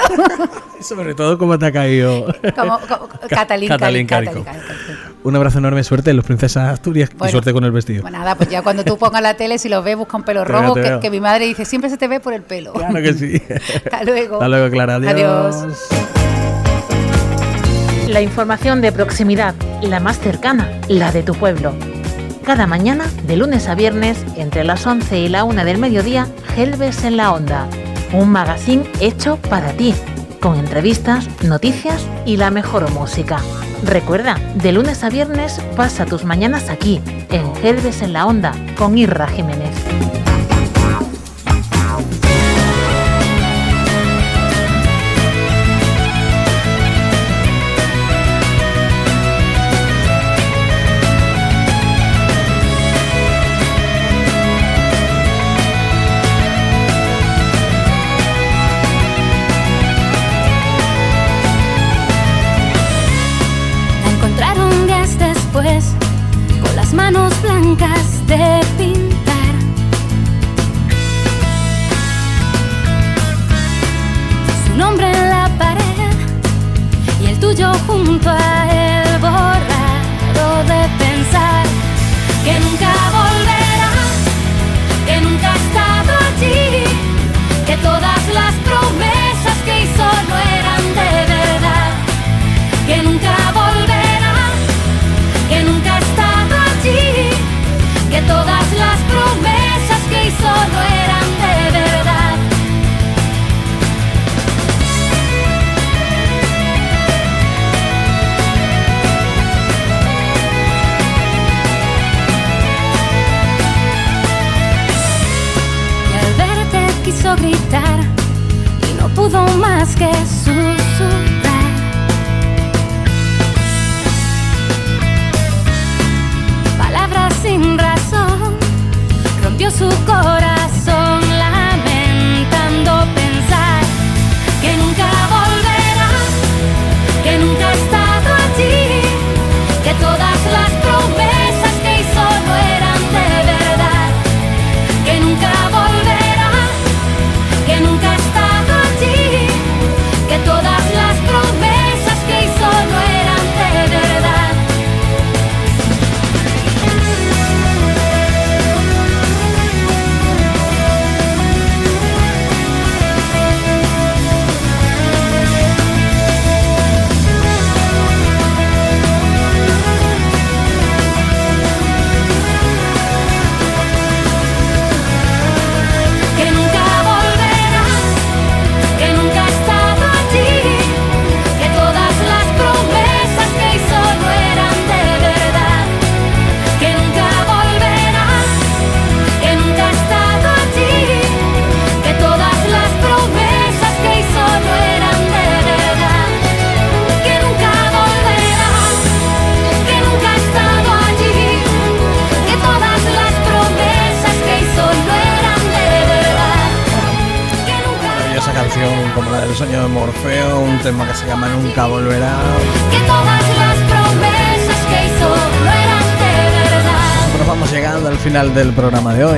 Sobre todo cómo te ha caído. Como, como Catalín, Catalín Carico. Un abrazo enorme, suerte en los Princesas Asturias bueno, y suerte con el vestido. Bueno, nada, pues ya cuando tú pongas la tele, si lo ves, busca un pelo te rojo, veo, que, que mi madre dice, siempre se te ve por el pelo. Claro que sí. Hasta luego. Hasta luego, Clara. Adiós. Adiós. La información de proximidad, la más cercana, la de tu pueblo. Cada mañana, de lunes a viernes, entre las once y la una del mediodía, Gelbes en la Onda. Un magazín hecho para ti, con entrevistas, noticias y la mejor música. Recuerda, de lunes a viernes, pasa tus mañanas aquí, en Gelbes en la Onda, con Irra Jiménez. Con las manos blancas de pintar, su nombre en la pared y el tuyo junto a él, borrado de pensar que nunca volverá, que nunca ha estado allí, que todas las promesas que hizo no eran de verdad, que nunca volverá, que nunca ha estado allí, que todas las promesas que hizo no eran de verdad. Y al verte quiso gritar y no pudo más que susurrar. Sin razón, rompió su corazón, lamentando pensar que nunca volverá, que nunca ha estado allí, que todas las promesas que hizo no eran de verdad, que nunca volverá, que nunca ha estado allí, que todas las promesas que hizo no eran de verdad. maravillosa canción como la del sueño de Morfeo, un tema que se llama Nunca Volverá. Que todas las promesas que hizo no eran de verdad. Nosotros vamos llegando al final del programa de hoy.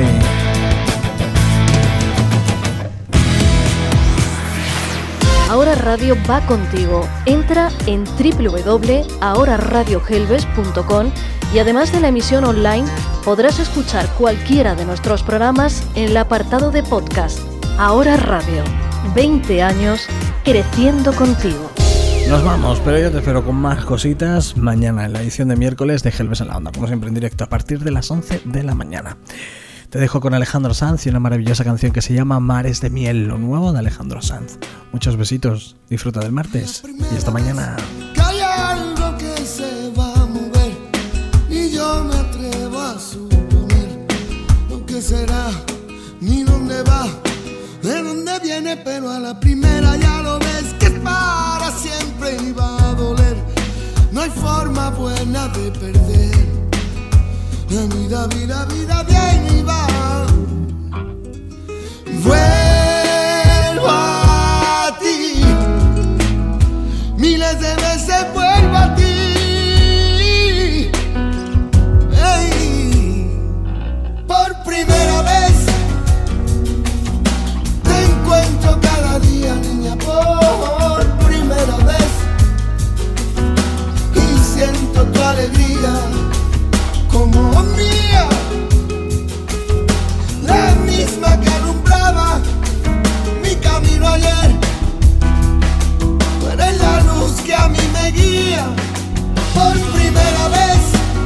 Ahora Radio va contigo. Entra en doble u doble u doble u punto ahora radio gelbes punto com y además de la emisión online podrás escuchar cualquiera de nuestros programas en el apartado de podcast. Ahora Radio, veinte años creciendo contigo. Nos vamos, pero yo te espero con más cositas mañana en la edición de miércoles de Gelbes en la Onda, como siempre en directo a partir de las once de la mañana. Te dejo con Alejandro Sanz y una maravillosa canción que se llama Mares de Miel, lo nuevo de Alejandro Sanz. Muchos besitos, disfruta del martes y hasta mañana. Que hay algo que se va a mover y yo me atrevo a suponer lo que será ni dónde va, de dónde viene, pero a la primera ya lo ves que es para siempre y va a doler. No hay forma buena de perder. La vida, vida, vida, bien y va. Vuelvo a ti. Miles de veces vuelvo a ti. Hey. Por primera vez te encuentro cada día, niña, por primera vez. Y siento tu alegría como mía, la misma que alumbraba mi camino ayer. Tú eres la luz que a mí me guía. Por primera vez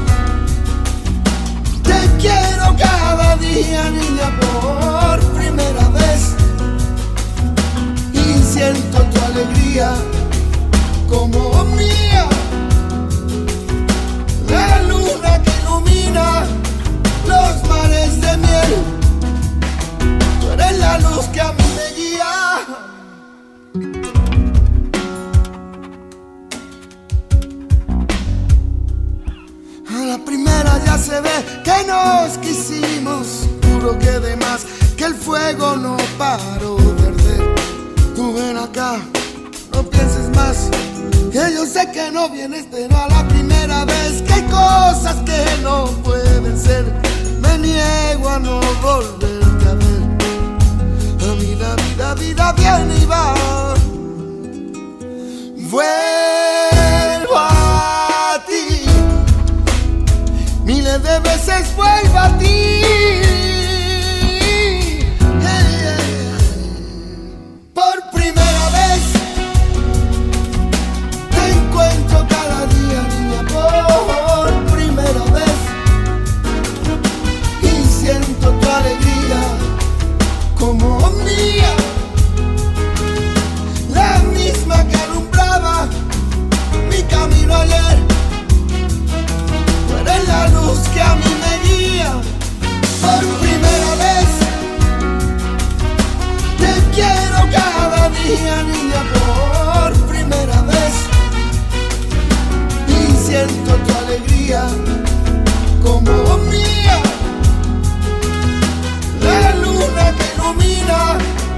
te quiero cada día, niña, por primera vez. Y siento tu alegría como mía, la luna que ilumina los mares de miel. Tú eres la luz que a mí me guía. A la primera ya se ve que nos quisimos, juro que de más, que el fuego no paró de arder. Tú ven acá, no pienses más, que yo sé que no vienes, pero a la primera vez que hay cosas que no pueden ser, me niego a no volverte a ver. La vida, vida, vida viene y va. Vuelvo a ti. Miles de veces vuelvo a ti. Hey, hey. Por primera vez te encuentro cada día, niña, por primera vez. Y siento tu alegría como mía, la misma que alumbraba mi camino ayer. Tú eres la luz que a mí me guía. Por primera vez te quiero cada día, niña, por primera vez. Y siento tu alegría como mía, la luna que ilumina